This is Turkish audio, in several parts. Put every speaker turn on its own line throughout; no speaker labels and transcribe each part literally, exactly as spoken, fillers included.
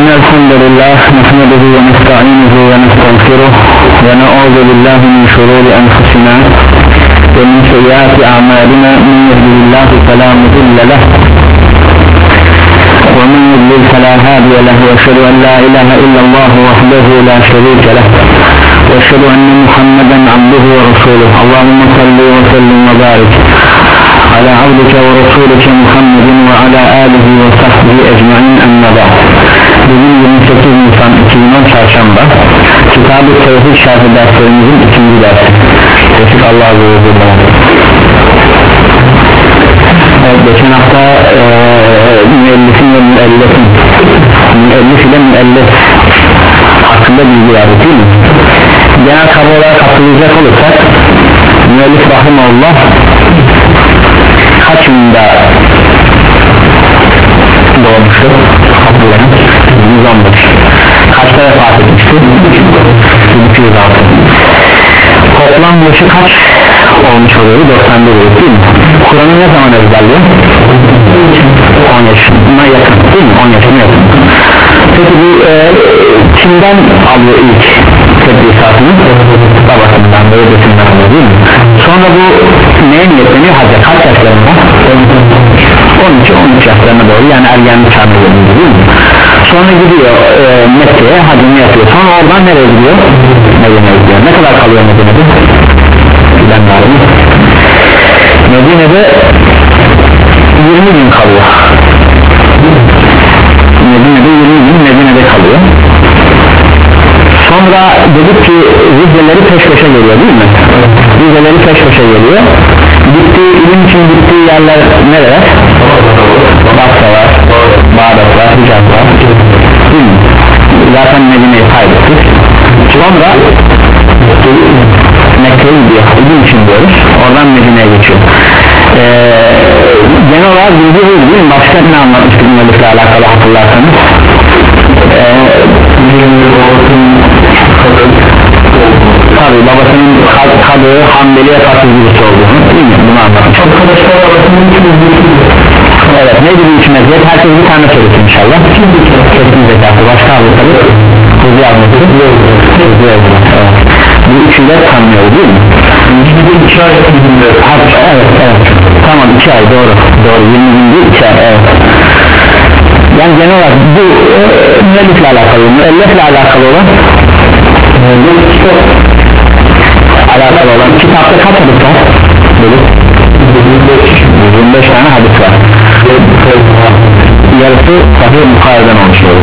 إن الحمد لله نحمده ونستعينه ونستغفره ونعوذ بالله من شرور أنفسنا ومن سيئات أعمالنا من يهده الله فلا مضل له ومن يضلل فلا هادي له وأشهد أن لا إله إلا الله وحده لا شريك له وأشهد أن محمدا عبده ورسوله اللهم صل وسلم وبارك على عبدك ورسولك محمد وعلى آله وصحبه أجمعين أما بعد. Bugün yirmi sekiz Nisan iki bin on Çarşamba Kitab-ı Tevhid şerhi derslerimizin ikinci dersi. Tevfik Allah'a emanet. Evet, geçen hafta e, müellifin ve müellifin müellif ile müellif hakkında bilgi verdik değil mi? Genel kavga olarak hatırlayacak olursak müellif rahimahullah kaç yılında doğmuştur? yüz on beş. Kaçta vefat etmiştir? iki yüz altı. Toplam yaşı kaç olmuş oluyor? doksan bir değil mi? Kur'an'ı ne zaman ezberliyor? on yaşına yakın değil mi? on yaşına yakın. Peki bu e, kimden alıyor ilk tedrisatını? Babasından ve ödesinden alıyor değil mi? Sonra bu neye niyetleniyor? Hacca kaç yaşlarında? on iki on üç yaşlarına doğru, yani ergenlik çağına geliyor değil mi? Sonra gidiyor e, Mekke'ye hacını yapıyor. Sonra oradan nereye gidiyor? Medine'ye gidiyor. Ne kadar kalıyor Medine'de? Bilen var mı? Medine'de yirmi gün kalıyor. Medine'de yirmi gün Medine'de kalıyor. Sonra dedik ki vizeleri peş peşe geliyor değil mi? Vizeleri peş peşe geliyor. Gittiği, ilim için gittiği yerler nereler? Basra var, Bağdat var, Hicaz var değil mi? Zaten Medine'yi kaybettik. Sonra Mekke'ye gidiyor, ilim için diyoruz. Oradan Medine'ye geçiyor. ee, Genel olarak bilgi değil değil mi? Başka ne anlatmıştık müellifle alakalı hatırlarsanız? Ee, tabi babasının kadığı Hanbeli'ye karşı birisi olduğunu değil mi? Bunu anlatmıştık. Evet, ne gibi üç mezhep? Herkes bir tane söylesin inşallah. Kesin zekatı, başka abi tabi hızlı yazması hızlı yazması. Evet. Bu üçüyle tanımıyor değil mi? Bir iki ay evet, evet. Tamam, iki ay doğru doğru yirmi gün değil, iki ay evet. Yani genel olarak bu e, müellifle alakalı, müellifle alakalı olan alakalı olan kitapta kaç hadis var? yirmi beş tane hadis var. Yarısı Sahih Bukhari'den olmuş oluyor.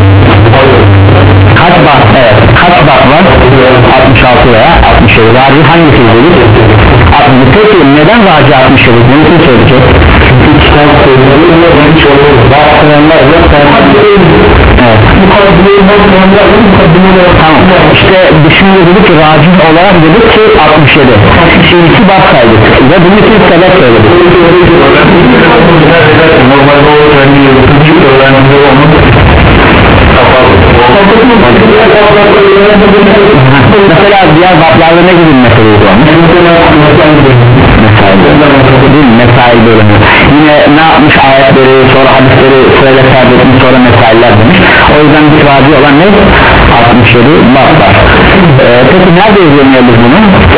Kaç bak, evet, kaç bak var? altmış altı veya altmış yedi. Raci hangisi dedik? Peki neden raci altmış yedi? Bunu kim söyleyecek? Çünkü kitap söylüyor, hiç olur. Baktıranlar yok. Evet. Tamam. İşte düşünce dedik ki raci olarak dedik ki altmış yedi. Şimdi iki bak saydık ve bunu için sebep söyledik. Normalde o öğrenci öğrencileri onun mesela diğer bablarda ne gibi meseleydi olmuş? Mesail bölümü. Yine ne yapmış? Ayetleri, sonra hadisleri sırayla tercih etmiş, sonra mesailer demiş. O yüzden bir raci olan ne? altmış yedi bab var. Ee, peki nerede izleniyoruz bunu?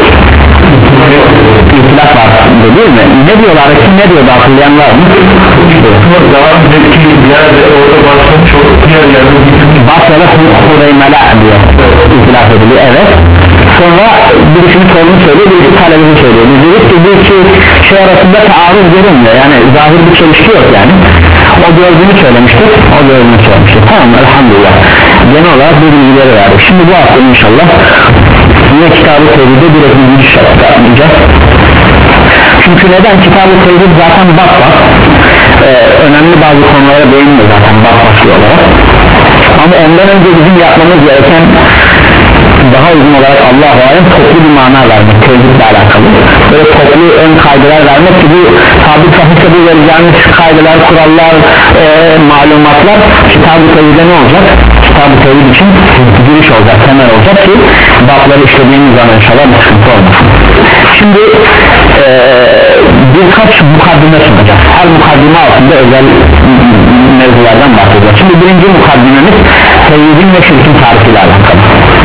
İtilaf var değil mi? Ne diyorlar? Kim ne diyordu? Hatırlayan var mı? Daha önceki yerde orada başlamış o diğer yerde Basra'da Hureymela diyor. İtilaf ediliyor, evet. Sonra birisinin sorunu söylüyor, birisi talebini söylüyor. Biz dedik ki bu iki şey arasında taarruz görünmüyor. Yani zahir bir çelişki yok yani. O gördüğünü söylemiştir, o gördüğünü söylemiştir. Tamam, elhamdülillah. Genel olarak bu bilgileri verdik. Şimdi bu hafta inşallah yine Kitab-ı Tevhid'e bir ikinci şart yapmayacağız. Çünkü neden? Kitab-ı Tevhid zaten bak bak ee, önemli bazı konulara değinmiyor zaten bak baklı olarak. Ama ondan önce bizim yapmamız gereken daha uzun olarak Allah'a emanet toplu bir mana vermek, tevhidle alakalı. Böyle toplu ön kaydeler vermek ki bu tabi sahipse bu vereceğimiz kaydeler, kurallar, e, malumatlar Kitab-ı Tevhid'e ne olacak? Kitab-ı Tevhid için giriş olacak, temel olacak ki babları işlediğimiz zaman inşallah bir sıkıntı olmasın. Şimdi e, birkaç mukaddime sunacağız. Her mukaddime altında özel mevzulardan bahsedeceğiz. Şimdi birinci mukaddimemiz tevhidin ve şirkin tarifiyle alakalı.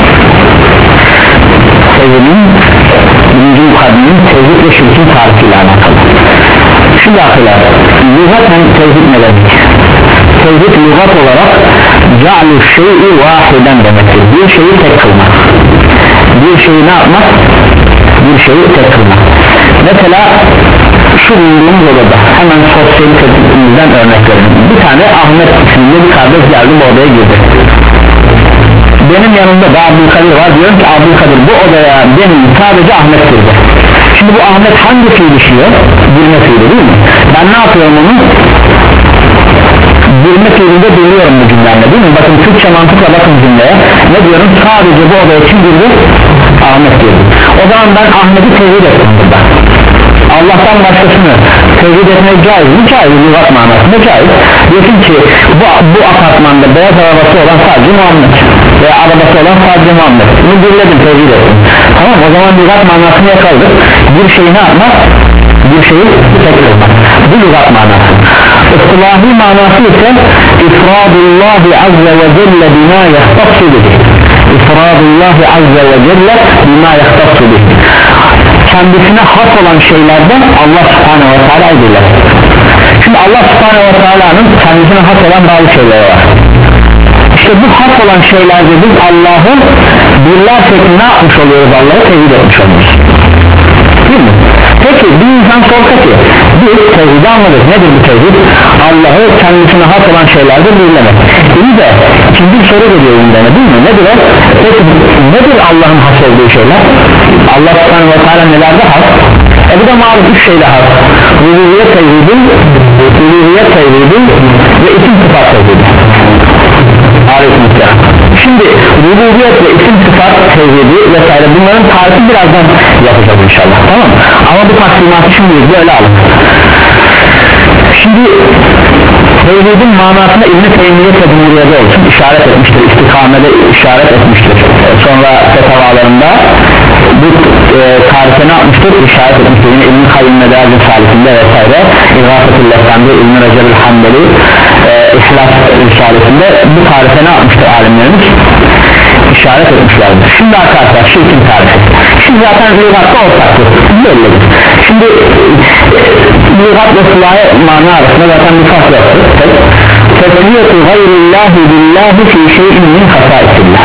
Tevhidin birinci mukaddimemiz tevhid ve şirkin tarifiyle alakalı. Şimdi arkadaşlar lügaten tevhid ne demek? Tevhid lügat olarak ca'lu şey'i vahiden demektir. Bir şeyi tek kılmak. Bir şeyi ne yapmak? Bir şeyi tek kılmak. Mesela şu bulunduğumuz odada hemen sosyal tepkimizden örnek verelim. Bir tane Ahmet isimli bir kardeş geldi, bu odaya girdi. Benim yanımda da Abdülkadir var, diyorum ki Abdülkadir bu odaya benim sadece Ahmet girdi. Şimdi bu Ahmet hangi fiil işiyor? Girme fiili değil mi? Ben ne yapıyorum onu? Girme fiilinde biliyorum bu cümlemle değil mi? Bakın Türkçe mantıkla bakın cümleye. Ne diyorum? Sadece bu odaya kim girdi? Ahmet girdi. O zaman ben Ahmet'i tevhid ettim burada. Allah'tan başkasını tevhid etmek caiz mi? Caiz, lügat manasında caiz. Diyorsun ki bu, bu apartmanda beyaz arabası olan sadece Muhammed veya arabası olan sadece Muhammed. Bunu birledim, tevhid ettim. Tamam, o zaman lügat manasını yakaladık. Bir şeyi ne yapmak? Bir şeyi tek kılmak. Bu lügat manası. İstilahi manası ise ifradullahi azze ve celle bina yahtassu bihi. İfradullahi azze ve celle bina yahtassu bihi. Kendisine has olan şeylerden Allah subhanehu ve teala edilir. Şimdi Allah subhanehu ve teala'nın kendisine has olan bazı şeyleri var. İşte bu has olan şeylerde biz Allah'ı birlersek ne yapmış oluyoruz? Allah'ı tevhid etmiş oluyoruz. Değil mi? Peki bir insan sorsa ki biz tevhidi anladık, nedir bu tevhid? Allah'ı kendisine has olan şeylerde birlemek. İyi de şimdi bir soru geliyor gündeme değil mi? Nedir o? Peki nedir Allah'ın has olduğu şeyler? Allah subhanahu ve teala nelerde has? E bu da malum üç şeyle has. Rububiyet tevhidi, uluhiyet tevhidi ve isim sıfat tevhidi. Aleykümselam. Şimdi rububiyet ve isim sıfat tevhidi vesaire bunların tarifi birazdan yapacağız inşallah, tamam mı? Ama bu taksimatı şimdi böyle alın. Şimdi tevhidin manasında İbn-i Teymiye ve Cumhuriyeti olsun işaret etmiştir, istikamede işaret etmiştir. Sonra fetavalarında bu e, tarife ne yapmıştır? İşaret etmiştir. Yine İbn-i Kayyum Medarij Salihinde vesaire İrafetül Lefendi, İbn-i Recep'ül Hanbeli e, İhlas Risalesinde bu tarife ne yapmıştır alimlerimiz? İşaret etmişlerdir. Şimdi arkadaşlar şirkin tarifi. Şimdi zaten lügatta ortaktır. Bellidir. Şimdi lügat ve sılahi mana arasında zaten bir fark yoktur. Tesliyetu gayrillahi billahi fi şeyin min hasaisillah.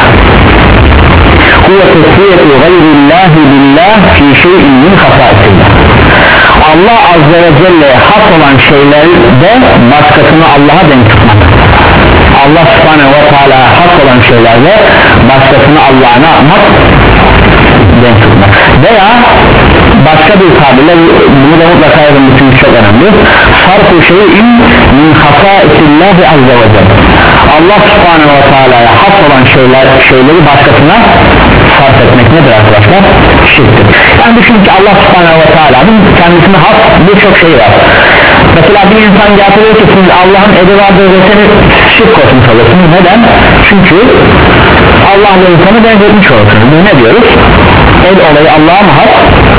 Huve tesliyetu gayrillahi billahi fi şeyin min hasaisillah. Allah azze ve celle'ye has olan şeylerde başkasını Allah'a denk tutmak. Allah subhanehu ve teala has olan şeylerde başkasını Allah'a ne yapmak? Denk tutmak. Veya başka bir tabirle bunu da mutlaka yazın, bütün çok önemli. Sarf-ı şeyin min hasaisillahi azze ve celle. Allah subhanehu ve teala'ya has olan şeyler, şeyleri başkasına sarf etmek nedir arkadaşlar? Şirktir. Yani düşün ki Allah subhanehu ve teala'nın kendisine has birçok şey var. Mesela bir insan getiriyor ki siz Allah'ın eli vardır ve seni şirk koşmuş olursunuz. Neden? Çünkü Allah'la insanı benzetmiş olursunuz. Biz ne diyoruz? El olayı Allah'a mı has?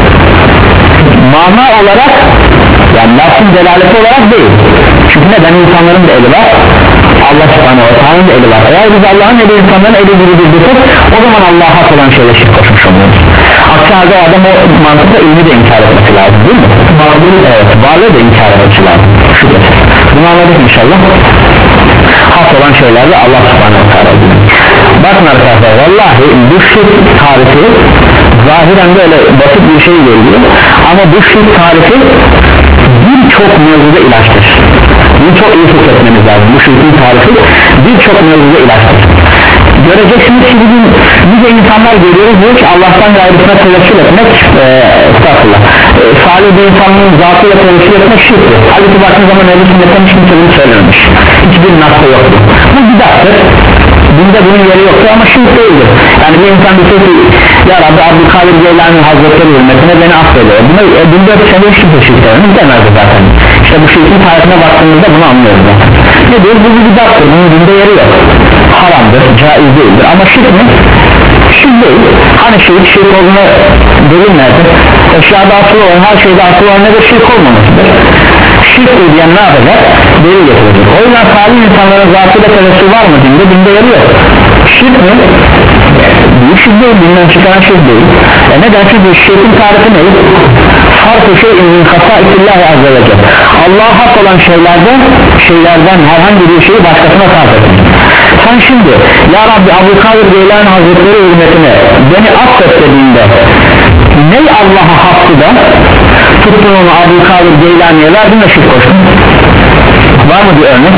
Mana olarak, yani lafın delaleti olarak değil. Çünkü neden? İnsanların da eli var, Allah subhanahu ve teala'nın da eli var. Eğer biz Allah'ın eli insanların eli gibi bildirsek, o zaman Allah'a has olan şeyle şirk koşmuş oluyoruz. Aksi halde adam o mantıkla ilmi de inkar etmesi lazım değil mi? Varlığı, evet, varlığı da inkar etmesi lazım. Şüphesiz. Bunu anladık inşallah. Has olan şeylerde Allah subhanahu ve teala diyor. Bakın arkadaşlar, vallahi bu şirk tarifi zahiren böyle basit bir şey geliyor ama bu şirk tarifi birçok mevzuda ilaçtır. Bunu çok iyi hissetmeniz lazım. Bu şirkin tarifi birçok mevzuda ilaçtır. Göreceksiniz ki bugün nice insanlar görüyoruz, diyor ki Allah'tan gayrısına tevekkül etmek e, estağfurullah e, salih bir insanın zatıyla tevekkül etmek şirktir. Halbuki baktığınız zaman ehl-i sünnetten hiç kimse bunu söylememiş, hiçbir nasıl yoktur. Bu bidattır, dinde bunun yeri yoktur ama şirk değildir. Yani bir insan bir şey ki ya Rabbi Abdülkadir Geylani Hazretleri hürmetine beni affediyor, bunu e, dinde seni hiç kimse şirk dememiz demezdi zaten. İşte bu şirkin tarifine baktığımızda bunu anlıyoruz zaten. Ne diyor? Bu bir bidattır, bunun dinde yeri yok, haramdır, caiz değildir ama şirk mi? Şirk değil. Hani şirk, şirk olduğuna delil nerede? Eşyada asıl olan, her şeyde asıl olan nedir? Şirk olmamasıdır. şirktir diyen ne yapacak? Delil getirecek. O yüzden salih insanların zatıyla tevessül var mı dinde? Dinde yeri yok. Şirk mi? Büyük şirk değil, dinden çıkan şirk değil. E neden? Çünkü şirkin tarifi ne? Farkı şeyin min hasaikillahi azze ve celle. Allah'a hak olan şeylerden şeylerden herhangi bir şeyi başkasına sarf etmek. Sen şimdi ya Rabbi Abdülkadir Geylani Hazretleri hürmetine beni affet dediğinde ney Allah'a hakkı da tuttun onu Abdülkadir Geylani'ye verdin ve şirk koştun. Var mı bir örnek?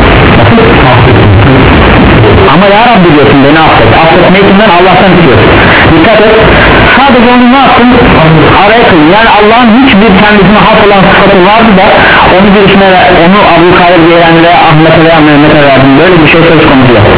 Ama ya Rabbi diyorsun beni affet. Affetmeyi kimden? Allah'tan istiyorsun. Dikkat et. Sadece onu ne yaptın? Araya kılın. Yani Allah'ın hiçbir kendisine hak olan sıfatı vardı da onu birisine, onu Abdülkadir Geylani veya Ahmet'e veya Mehmet'e verdin. Böyle bir şey söz konusu yok.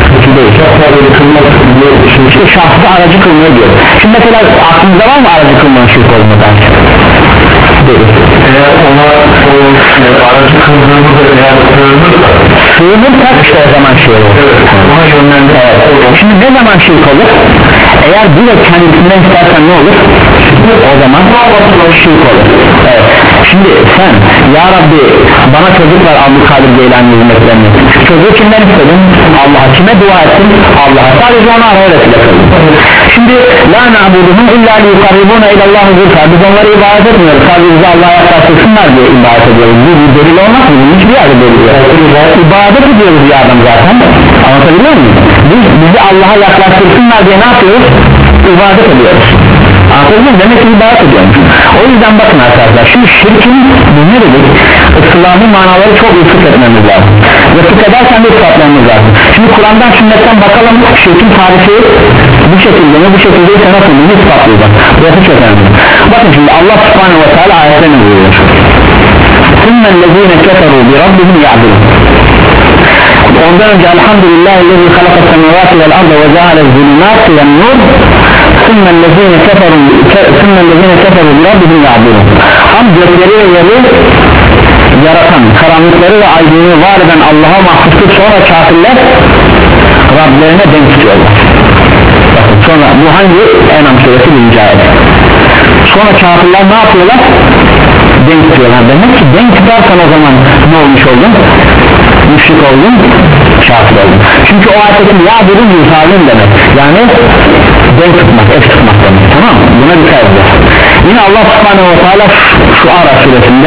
İşte şahsı aracı kılmaya diyor. Şimdi mesela aklınızda var mı aracı kılmanın şirk olmadan? Değil.
Eğer ona o e, aracı kıldığımızda eğer sığınırsa
sığınırsak işte o zaman şirk olur.
Evet, ona yönlendir.
Evet. Şimdi ne zaman şirk olur? Eğer direkt kendisinden istersen ne olur? O zaman şirk olur. Evet. Şimdi sen ya Rabbi bana çocuk ver Abdülkadir Geylani'nin hizmetlerini. Çocuğu kimden istedin? Allah'a. Kime dua ettin? Allah'a. Sadece ona araya vesile kıldın. Şimdi la na'buduhum illa liyukarribuna ilallahi zulfa. Biz onları ibadet etmiyoruz. Sadece bizi Allah'a yaklaştırsınlar diye ibadet ediyoruz. Bu bir delil olmaz mı? Hiçbir yerde delil yok. İbadet ediyoruz ya adam zaten. Anlatabiliyor muyum? Biz bizi Allah'a yaklaştırsınlar diye ne yapıyoruz? İbadet ediyoruz. Anlatabiliyor muyum? Demek ki ibadet ediyoruz. O yüzden bakın arkadaşlar. Şimdi şirkin ne dedik? İslam'ın manaları çok iyi etmemiz lazım. Ve fıkh ederken de ispatlamamız lazım. Şimdi Kur'an'dan sünnetten bakalım şirkin tarifi bu şekilde mi bu şekilde ise nasıl bunu ispatlayacak. Burası çok önemli. Bakın şimdi Allah subhanahu ve teala ayetlerini buyuruyor. ثُمَّ الَّذ۪ينَ كَفَرُوا بِرَبِّهِمْ يَعْدِلُونَ. Ondan önce elhamdülillah الذي خلق السماوات والأرض وجعل الظلمات والنور ثم الذين كفروا ثم الذين كفروا بربهم يعدلون. Ham gökleri ve yeri yaratan, karanlıkları ve aydınlığı var eden Allah'a mahsustur. Sonra kafirler Rablerine denk tutuyorlar. Bakın sonra bu hangi En'am suresi birinci ayet. Sonra kafirler ne yapıyorlar? Denk tutuyorlar. Demek ki denk tutarsan o zaman ne olmuş oldun? Müşrik oldun, kafir oldun. Çünkü o ayetin yağdırın yutarlığın demek. Yani denk tutmak, eş tutmak demek. Tamam mı? Buna dikkat edeceğiz. Yine Allah subhanahu ve teala şu Ara suresinde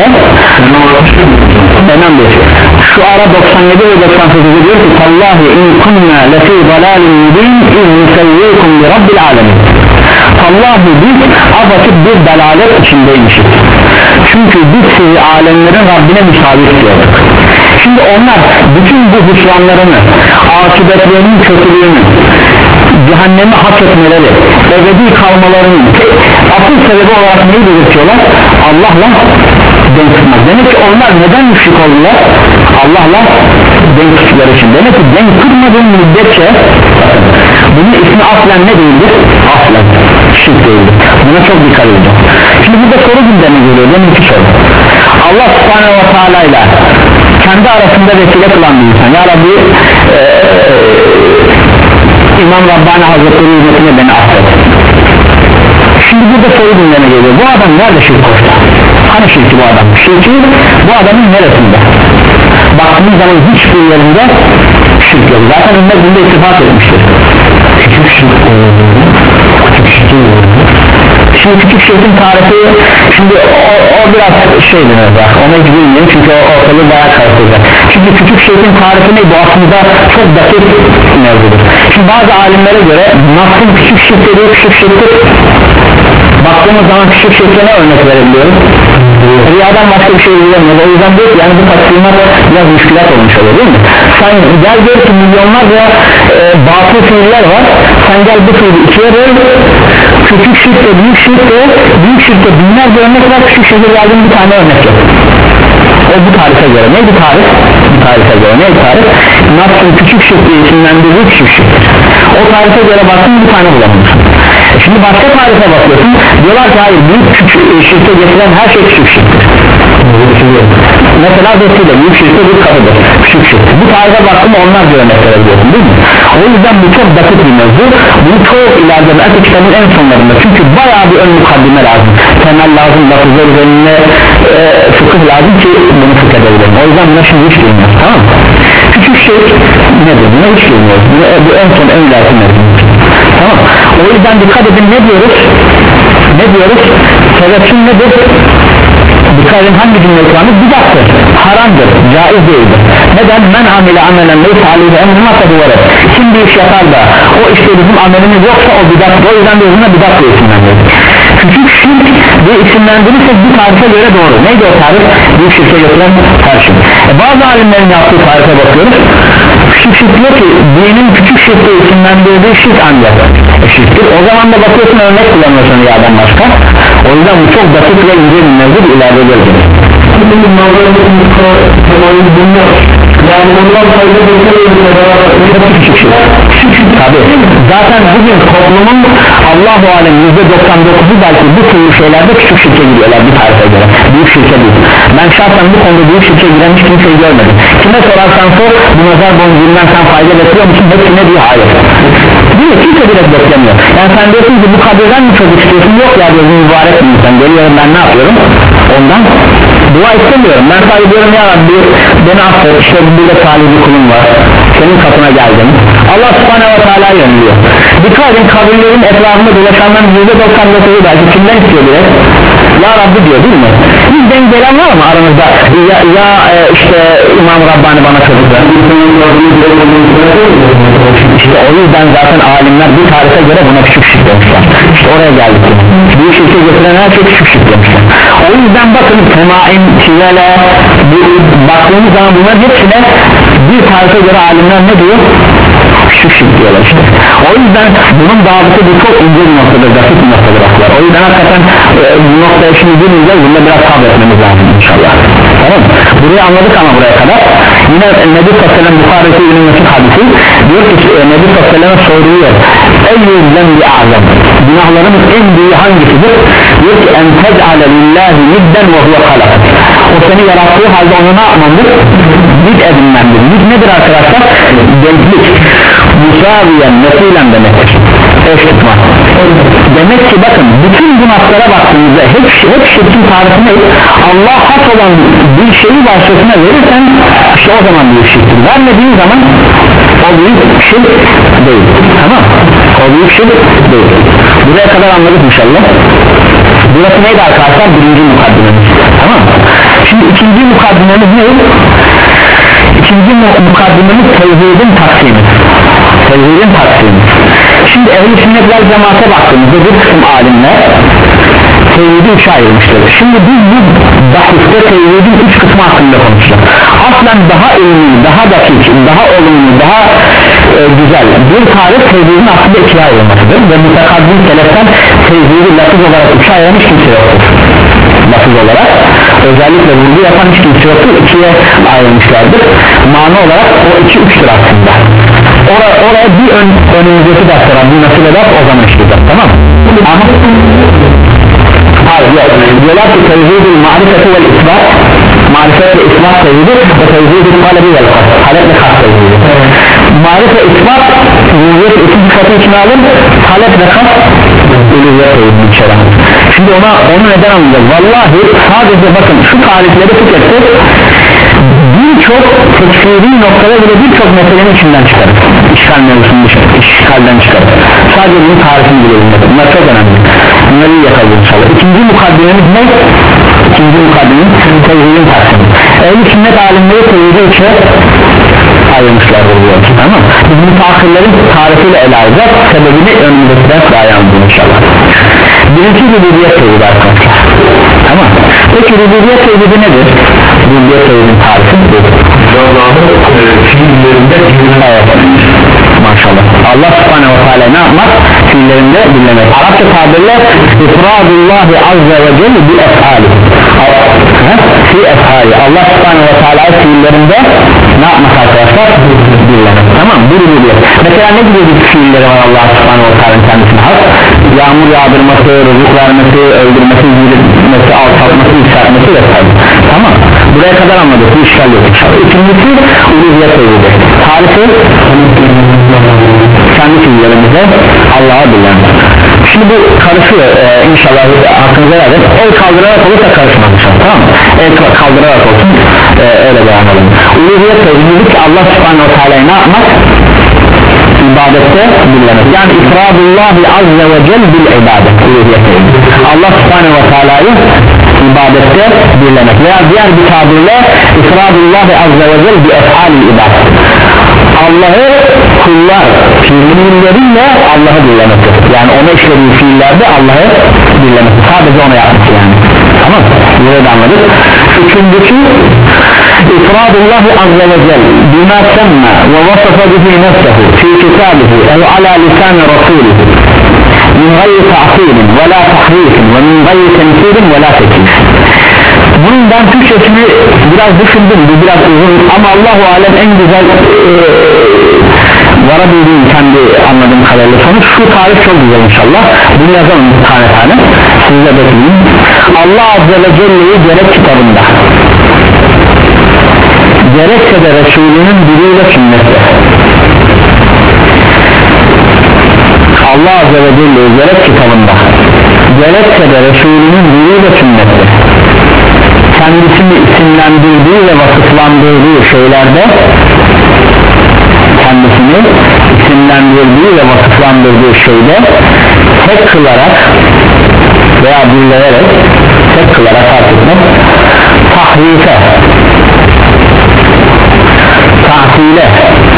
En'am bir şu Ara doksan yedi ve doksan sekiz diyor ki Tallahi in kunna lefî dalâlin mubîn iz nusevvîkum bi rabbil âlemin. Tallahi biz apaçık bir dalalet içindeymişiz. Çünkü biz sizi alemlerin Rabbine müsaade istiyorduk. Şimdi onlar bütün bu hüsranlarını, akıbetlerinin kötülüğünü, cehennemi hak etmeleri, ebedi kalmalarının asıl sebebi olarak neyi belirtiyorlar? Allah'la denk tutmak. Demek ki onlar neden müşrik oldular? Allah'la denk tuttukları için. Demek ki denk tutmadığın müddetçe bunun ismi aslen ne değildir? Aslen şirk değildir. Buna çok dikkat edin. Şimdi burada soru gündeme geliyor. Benim iki soru. Allah subhanahu ve teala ile kendi arasında vesile kılan bir insan. Ya Rabbi ee, İmam Rabbani Hazretleri hizmetine beni affet. Şimdi burada soru gündeme geliyor. Bu adam nerede şirk koştu? Hani şirki bu adam? Şirki bu adamın neresinde? Baktığımız zaman hiçbir yerinde şirk yok. Zaten ümmet bunda ittifak etmiştir. Küçük şirk küçük şirk Şimdi küçük şirkin tarifi şimdi o, o biraz şeydir mesela ona hiç bilmiyorum çünkü o ortalığı bayağı karıştıracak. Çünkü küçük şirkin tarifi ne? Bu aslında çok basit mevzudur. Şimdi bazı alimlere göre nasıl küçük şirk dediği küçük şirktir. Baktığımız zaman küçük şirke ne örnek verebiliyoruz? Riyadan başka bir şey bilmiyoruz. O yüzden diyor ki yani bu taksimat biraz müşkilat olmuş oluyor değil mi? Sen gel gör ki milyonlarca e, batıl fiiller var. Sen gel bu fiili ikiye böl. Küçük şirkte, büyük şirkte, büyük şirkte binlerce örnek var. Küçük şirkte geldiğim bir tane örnek yok. O bu tarife göre. Neydi tarif? Bu tarife göre. Neydi tarif? Nasıl küçük şirk diye isimlendirdiği küçük şirk. O tarife göre baktın bir tane bulamıyorsun. Şimdi başka tarife bakıyorsun. Diyorlar ki hayır büyük küçük şirke getiren her şey küçük şirktir. Mesela vesile büyük şirkte bir kapıdır. Küçük şirk. Bu tarife baktın onlarca örnek verebiliyorsun değil mi? O yüzden bu çok basit bir mevzu. Bunu çok ileride belki kitabın en sonlarında, çünkü bayağı bir ön mukaddime lazım, temel lazım, lafızlar üzerine e, fıkıh lazım ki bunu fıkh edebilirim. O yüzden buna şimdi hiç girmiyoruz, tamam mı? Küçük şey nedir? Buna hiç girmiyoruz. Bu, bu en son en ileride mevzu, tamam. O yüzden dikkat edin, ne diyoruz? Ne diyoruz? Sebepsin nedir? Dikkat edin, hangi cümle kullanır? Bidattır, haramdır, caiz değildir. Neden? Men amile amelen neyse aleyhi emrine tabuvaret. Kim bir iş yapar da o işte bizim amelimiz yoksa o bidat. O yüzden de özüne bidat diye isimlendirir. Küçük şirk diye isimlendirirsek bu tarife göre doğru. Neydi o tarif? Büyük şirke götüren her şey. E bazı alimlerin yaptığı tarife bakıyoruz. Küçük şirk diyor ki dinin küçük şirkte isimlendirdiği şirk ancak e, şirktir. O zaman da bakıyorsun örnek kullanıyorsun rüyadan başka. O yüzden bu çok basit ve ince bir mevzu, ileride göreceğiz. Yani ondan fayda bekliyoruz. Tabi zaten bugün toplumun Allahu alem yüzde doksan dokuzu belki bu türlü şeylerde küçük şirke giriyorlar bir tarife göre, büyük şirke değil. Ben şahsen bu konuda büyük şirke giren hiç kimseyi görmedim. Kime sorarsan sor, bu nazar boncuğundan sen fayda bekliyor musun, hepsine diyor hayır. Değil mi? Kimse bile beklemiyor. Yani sen diyorsun ki bu kadirden mi çok istiyorsun? Yok ya diyorsun, mübarek bir insan geliyorum, ben ne yapıyorum ondan dua istemiyorum. Ben sadece diyorum ya Rabbi beni affet, işte burada salih bir kulum var, senin kapına geldim. Allah subhanehu ve teala yönlüyor. Dikkat edin, kabirlerin etrafında dolaşanların yüzde doksan dokuzu belki kimden istiyor bile? Ya Rabbi diyor, değil mi? Bizden gelen var mı aranızda? Ya, ya e, işte İmam Rabbani bana çocuk ver. İşte o yüzden zaten alimler bir tarife göre buna küçük şirk demişler. İşte oraya geldik. Büyük şirke getiren her şey küçük şirk demişler. O yüzden bakın temaim, çivele, baktığımız zaman bunların hepsine bir tarife göre alimler ne diyor? Küçük şirk diyorlar işte. O yüzden bunun davası bir çok ince bir noktadır, basit bir noktadır aklar. O yüzden hakikaten e, bu noktaya şimdi girmeyeceğiz, bunda biraz sabretmemiz lazım inşallah. Tamam mı? Burayı anladık ama buraya kadar. Yine Nebi Sallallahu aleyhi ve sellem Bukhari'si İbn-i Mesud hadisi diyor ki e, Nebi Sallallahu aleyhi ve sellem'e soruyor, eyyüzden bir azam, günahların en büyüğü hangisidir? Diyor ki en tec'ale lillahi nidden ve huve halak. O seni yarattığı halde onu ne yapmandır? Nid edinmendir. Nid nedir arkadaşlar? Denklik, musaviyen, nesilen demektir. Eş tutma. Demek ki bakın bütün bu noktalara baktığımızda hep, hep şirkin tarifi ne? Allah has olan bir şeyi başkasına verirsen işte o zaman büyük şirktir. Vermediğin zaman o büyük şirk değil. Tamam, o büyük şirk değil. Buraya kadar anladık inşallah. Burası neydi arkadaşlar? Birinci mukaddimemiz. Tamam. Şimdi ikinci mukaddimemiz ne? İkinci mukaddimemiz tevhidin taksimi. Tevhidin taksimi. Şimdi ehl-i sünnetler cemaate baktığımızda bir kısım alimler tevhidi üçe ayırmışlar. Şimdi biz bu bahiste tevhidin üç kısmı hakkında konuşacağız. Aslen daha ilmi, daha dakik, daha olumlu, daha e, güzel bir tarif tevhidin aslında ikiye ayrılmasıdır ve mutakaddim seleften tevhidi lafız olarak üçe ayırmış kimse yoktur. Lafız olarak özellikle vurgu yapan hiç kimse yoktur, ikiye ayrılmışlardır. Mana olarak o iki üçtür aslında. Oraya, oraya bir ön, önümüzdeki derste Rabbi nasıl eder o zaman işleyeceğiz, tamam mı? Ama hayır yok, diyorlar ki tevhid-i marifeti vel isbat, marifet ve isbat tevhidi ve tevhid-i talebi vel kas, talep ve kas tevhidi. Marifet ve isbat ruhiyet isim sıfatı içine alın, talep ve kas uluhiyet tevhidi içeren. Şimdi ona, onu neden anlayacağız? Vallahi sadece bakın şu tarifleri tüketsek birçok tekfiri noktada bile birçok meselenin içinden çıkarır. İşgal mevzusunu işgalden çıkarır. Sadece bunun tarifini bilelim. Bunlar çok önemli. Bunları iyi yakalayalım inşallah. İkinci mukaddimemiz ne? İkinci mukaddimemiz tevhidin taksimi. Ehl-i sünnet alimleri tevhidi üçe ayrılmışlardır diyor. Tamam. Biz müteahhirlerin tarifiyle ele alacağız. Sebebini önümüzdeki ders daha iyi anlayalım inşallah. Birinci rububiyet tevhidi arkadaşlar. Tamam. Peki rububiyet tevhidi nedir? Rububiyet tevhidin tarifi nedir?
Allah'ın fiillerinde
evet. Maşallah. Allah subhanehu ve teala ne yapmak? Fiillerinde dinlemek. Arapça tabirle ifradullahi azze ve celle bi efali. Fi efali. Allah subhanehu ve teala fiillerinde ne yapmak arkadaşlar? Dinlemek. Tamam. Bu rububiyet. Mesela ne gibi bir fiilleri var Allah subhanehu ve teala'nın kendisine has? Yağmur yağdırması, rızık vermesi, öldürmesi, yürütmesi, alçaltması, yükseltmesi vesaire. Tamam. Buraya kadar anladık. Bu işgal yok. İkincisi uluhiyet tevhidi. tarifi kendi fiillerimize Allah'a bilendir. Şimdi bu karışıyor ee, inşallah aklınıza geldi. El kaldırarak olursa karışmaz, tamam mı? El kaldırarak olsun, ee, öyle devam edelim. Uluhiyet tevhidlik Allah subhanahu teala'yı ne yapmak? İbadette birlemek. Yani ifradullahi azze ve cel bil ibadet. Uluhiyet tevhidlik Allah subhanahu teala'yı ibadette birlemek veya diğer bir tabirle ifradullahi azze ve cel bi ef'ali ibadet. Allah'ı kullar fiilleriyle Allah'ı birlemektir. Yani ona işlediği fiillerde Allah'ı birlemektir. Sadece ona yapmak yani. Tamam mı? Bunu da anladık. Üçüncüsü ifradullahi azze ve cel bima semme ve vasafa bihi nefsehu fi kitabihi ev ala lisan rasulihi min gayri ta'tilin ve la tahrifin ve min gayri temsilin ve la tekif. Bunun ben Türkçesini biraz düşündüm, bu biraz uzun ama Allahu alem en güzel ee, varabildiğim kendi anladığım kadarıyla sonuç şu tarif çok güzel inşallah. Bunu yazalım tane tane, siz de bekleyin. Allah azze ve celle'yi gerek kitabında gerekse de Resulünün diliyle sünnette Allah azze ve celle'yi gerek kitabında gerekse de Resulünün diliyle sünnette kendisini isimlendirdiği ve vasıflandırdığı şeylerde kendisini isimlendirdiği ve vasıflandırdığı şeyde tek kılarak veya birleyerek tek kılarak fark etmek tahrife ta'tile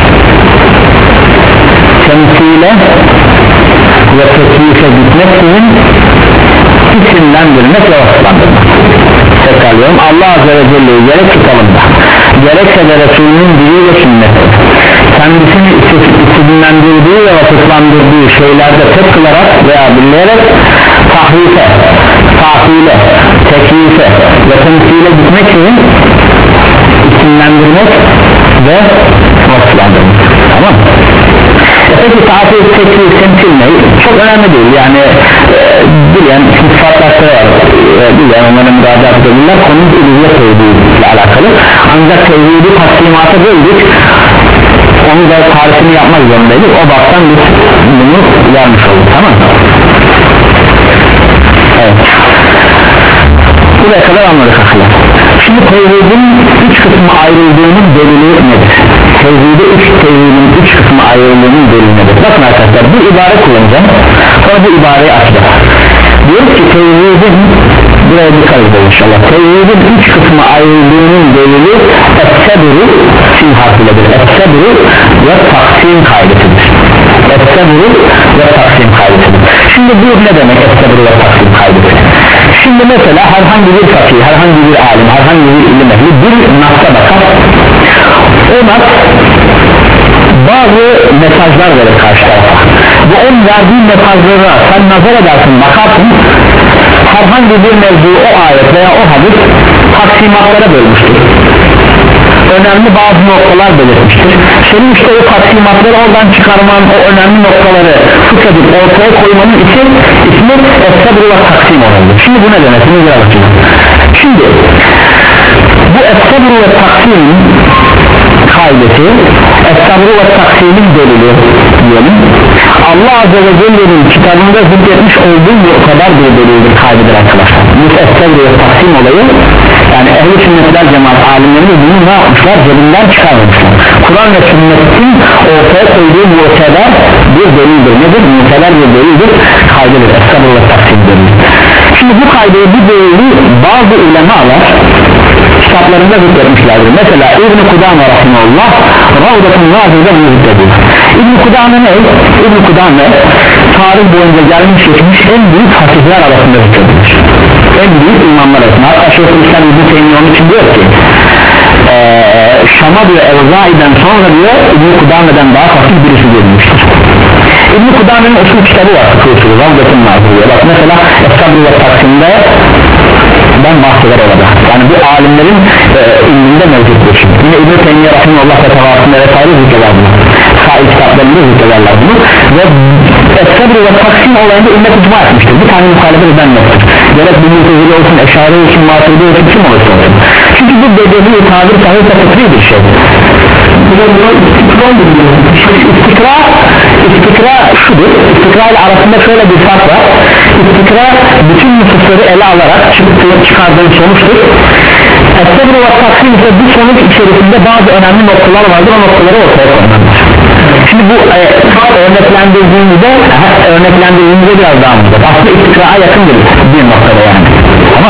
temsile ve teklife gitmeksizin isimlendirmek ve vasıflandırmak. Tekrarlıyorum, Allah azze ve celle'yi gerek kitabında gerekse de Resulünün diliyle sünneti kendisini isimlendirdiği ve vasıflandırdığı şeylerde tek kılarak veya birleyerek tahrife, ta'tile, teklife ve temsile gitmek için isimlendirmek ve vasıflandırmak. Tamam mı? Peki ta'til, teklif, temsil ne? Çok önemli değil yani e, bilen sıfatlaştı var e, bilen onların müracaat edebilirler konumuz uluhiyet tevhidiyle alakalı ancak tevhidi taksimata böldük onu da tarifini yapmak zorundaydık o baktan biz bunu vermiş olduk, tamam mı? Evet, buraya kadar anladık akıllar. Şimdi tevhidin üç kısmı ayrıldığının delili nedir? Tevhidi üç tevhidin üç kısmı ayrıldığının delili nedir? Bakın arkadaşlar, bu ibare kullanacağım sonra bu ibareyi açacağım. Diyoruz ki tevhidin, buraya dikkat edelim inşallah, tevhidin üç kısmı ayrıldığının delili es-sebru sin harfiledir. Es-sebru ve taksim kaydetidir. Es-sebru ve taksim kaydetidir. Şimdi bu ne demek es-sebru ve taksim kaydetidir? Şimdi mesela herhangi bir fakir, herhangi bir alim, herhangi bir ilim ehli bir nas'a bakar, o nas bazı mesajlar verir karşı tarafa. Bu onun verdiği mesajlara sen nazar edersin, bakarsın, herhangi bir mevzu o ayet veya o hadis taksimatlara bölmüştür. Önemli bazı noktalar belirtmiştir. Senin işte o taksimatları oradan çıkarman, o önemli noktaları fıkredip ortaya koymanın için ismi es-sebru ve taksim olabilir. Şimdi bu ne demek? Bunu bir bakacağım. Şimdi bu es-sebru ve taksim kaidesi, es-sebru ve taksimin delili diyelim. Allah azze ve celle'nin kitabında zikretmiş olduğu o kadar bir delildir, kaydedir arkadaşlar. Bu es-sebru ve taksim olayı, yani ehl-i sünnetler cemaat alimleri bunu ne yapmışlar? Cebinden çıkarmışlar. Kur'an ve sünnetin ortaya koyduğu muteber bir delildir. Nedir? Muteber bir delildir, kaydedir. Es-sebru ve taksim delili. Şimdi bu kaydeyi, bir delili bazı ulemalar kitaplarında zikretmişlerdir. Mesela İbn-i Kudame rahimahullah Ravdatun Nazır'da bunu zikrediyor. İbn-i Kudame ne? İbn-i Kudame tarih boyunca gelmiş geçmiş en büyük fasihler arasında zikredilmiş. En büyük imamlar arasında. Hatta Şeyhülislam İbn-i Teymiye onun için diyor ki ee, Şam'a diyor Evzai'den sonra diyor İbn-i Kudame'den daha fasih birisi gelmiştir. İbn-i Kudame'nin usul kitabı var, fıkıh Ravdatun Nazır'da. Bak mesela Es-Sabr ve Taksim'de ben bahseder orada. Yani bu alimlerin e, ilminde mevcuttur. Yine İbn-i Teymiye rahimahullah ve tevafında vesaire zikreder bunu. Sahih kitaplarında zikrederler bunu. Ve Es-Sabr ve Taksim olayında ümmet icma etmiştir. Bir tane muhalefet eden yoktur. Gerek bir mutezili olsun, eşari olsun, maturidi olsun, kim olursa olsun. Çünkü bu bedeli tabir sahih ve fıkhi bir şey. istikra istikra şudur, istikra ile arasında şöyle bir fark var. İstikra bütün nüfusları ele alarak çıktığı, çıkardığın sonuçtur. Es-sebr ve taksim ise bu sonuç içerisinde bazı önemli noktalar vardır, o noktaları ortaya koymalıdır. Şimdi bu e, örneklendirdiğimizde örneklendirdiğimizde biraz daha anlayacak. Aslında istikraya yakındır bir noktada yani. Tamam.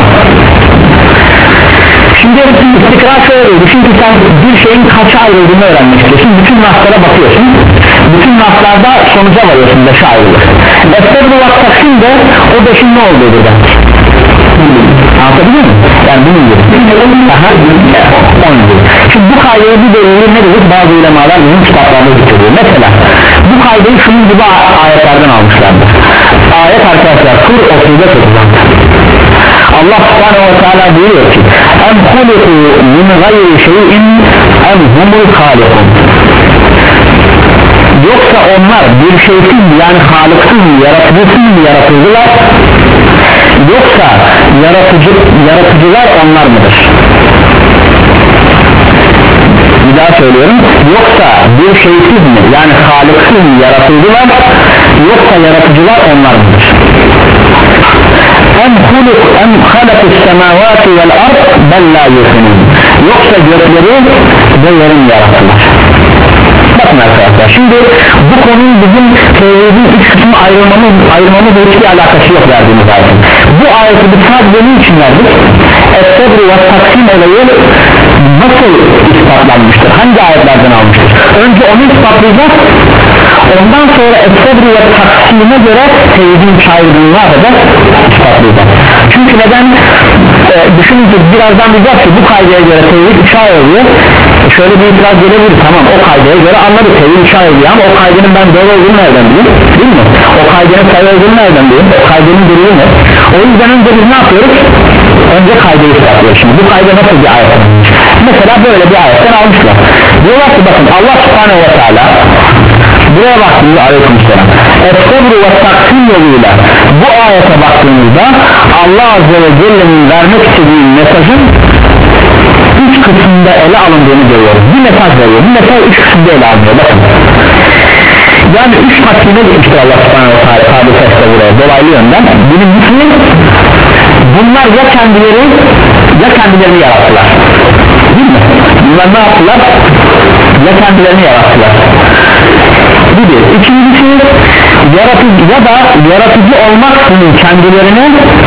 Şimdi istikra şöyle oldu. Çünkü sen bir şeyin kaça ayrıldığını öğrenmek istiyorsun. Bütün naslara bakıyorsun. Bütün naslarda sonuca varıyorsun. Beşe ayrılır. Es-sebr ve taksim de o beşin ne olduğudur ben. Anlatabiliyor muyum? Yani bunun gibi. Aha, onun gibi. Şimdi bu kaydeyi bir delili ne dedik? Bazı ulemalar bizim kitaplarda getiriyor. Mesela bu kaydeyi şunun gibi ayetlerden almışlardır. Ayet arkadaşlar Kur otuzda tutulan. Allah subhanahu ve teala buyuruyor ki em huliku min gayri şeyin em humul halikun. Yoksa onlar bir şeysiz yani halıksız yaratıcısız yaratıldılar, yoksa yaratıcı, yaratıcılar onlar mıdır? Bir daha söylüyorum, yoksa bir şeysiz mi yani halıksız mı yaratıldılar, yoksa yaratıcılar onlar mıdır? Em huluk em halakus semavati vel ard bel la yusinun. Yoksa gökleri ve yerin yarattılar. Bakın arkadaşlar, şimdi bu konunun bizim tevhidin üç kısmı ayrılmamız, ayrılmamızla hiçbir alakası yok verdiğimiz ayetin. Bu ayeti bir sadece ne için verdik? Es-sebr ve taksim olayı nasıl ispatlanmıştır? Hangi ayetlerden almıştır? Önce onu ispatlayacağız. Ondan sonra es-sebr ve taksime göre tevhidin çayrılığını ne yapacağız? İspatlayacağız. Çünkü neden? Ee, düşününce birazdan diyeceğiz ki bu kaydaya göre tevhid üçe ayrılıyor. E şöyle bir itiraz gelebilir, tamam o kaydaya göre anladık tevhid üçe ayrılıyor ama o kaydenin ben doğru olduğunu nereden bileyim? Değil mi? O kaydenin sayı olduğunu nereden bileyim? O kaydenin durumu ne? O yüzden önce biz ne yapıyoruz? Önce kaydeyi ispatlıyoruz. Şimdi bu kayda nasıl bir ayet? Mesela böyle bir ayetten almışlar. Diyorlar ki bakın Allah subhanahu ve teala buraya baktığımızda aleykümselam es-sebr ve taksim yoluyla bu ayete baktığımızda Allah azze ve celle'nin vermek istediği mesajın üç kısımda ele alındığını görüyoruz. Bir mesaj veriyor, bir mesaj üç kısımda ele alınıyor. Bakın yani üç taksime gitmiştir Allah subhanahu ve teala hadiseste buraya dolaylı yönden. Birincisi bunlar ya kendileri ya kendilerini yarattılar, değil mi? Bunlar ne yaptılar? Ya kendilerini yarattılar. Bir. İkincisi yaratıcı ya da yaratıcı olmaksızın kendilerine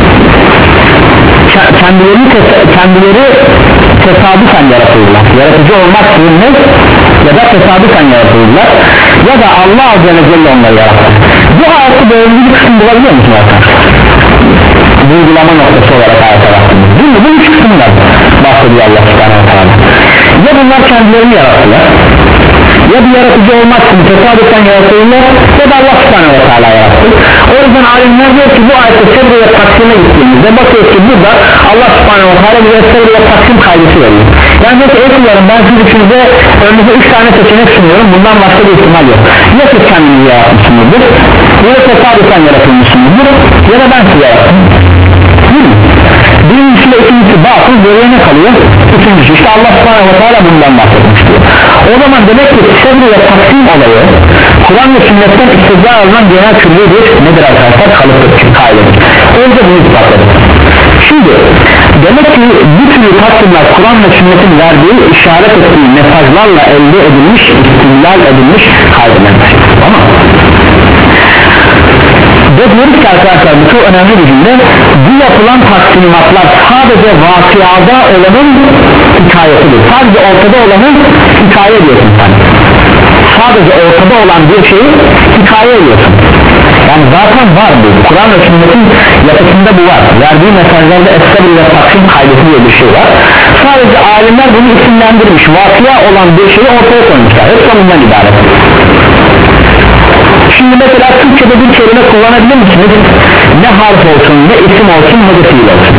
kendilerini kendileri tesadüfen yaratıldılar. Yaratıcı olmaksızın ne? Ya da tesadüfen yaratıldılar. Ya da Allah azze ve celle onları yarattı. Bu ayette böyle bir kısım bulabiliyor musun arkadaşlar? Bu uygulama noktası olarak ayete baktığımız. Değil mi? Bu üç kısımlar bahsediyor Allah subhanahu wa ta'ala. Ya bunlar kendilerini yarattılar, ya bir yaratıcı olmaksızın tesadüfen yaratılırlar, ya da Allah subhanahu wa ta'ala yarattı. O yüzden alimler diyor ki bu ayette sebr ve taksime gittiğimizde bakıyor ki burada Allah subhanahu wa ta'ala bize sebr ve taksim kaydesi veriyor. Yani diyor ki ey kullarım ben siz üçünüze önünüze üç tane seçenek sunuyorum, bundan başka bir ihtimal yok. Ya siz kendinizi yaratmışsınızdır, ya da tesadüfen yaratılmışsınızdır, ya da ben sizi yarattım. Birincisiyle ikincisi batıl, geriye ne kalıyor? Üçüncüsü işte Allah subhanahu wa ta'ala bundan bahsetmiş diyor. O zaman demek ki sebr ve taksim olayı Kur'an ve sünnetten istidlal alınan genel türlü bir nedir arkadaşlar? Kalıptır, kaidedir. Önce bunu ispatladık. Şimdi demek ki bu türlü taksimler Kur'an ve sünnetin verdiği işaret ettiği mesajlarla elde edilmiş, istidlal edilmiş kaidelerdir. Tamam. Ve diyoruz ki arkadaşlar bu çok önemli bir cümle, bu yapılan taksimatlar sadece vakıada olanın hikayetidir. Sadece ortada olanın hikaye ediyorsun sen. Sadece ortada olan bir şeyi hikaye ediyorsun. Yani zaten var bu. Kur'an ve sünnetin yapısında bu var. Verdiği mesajlarda es-sebr ve taksim kaydesi diye bir şey var. Sadece alimler bunu isimlendirmiş. Vakıa olan bir şeyi ortaya koymuşlar. Hep sonundan ibaret. Şimdi mesela Türkçe'de bir kelime kullanabilir misiniz? Ne harf olsun, ne isim olsun, ne de fiil olsun.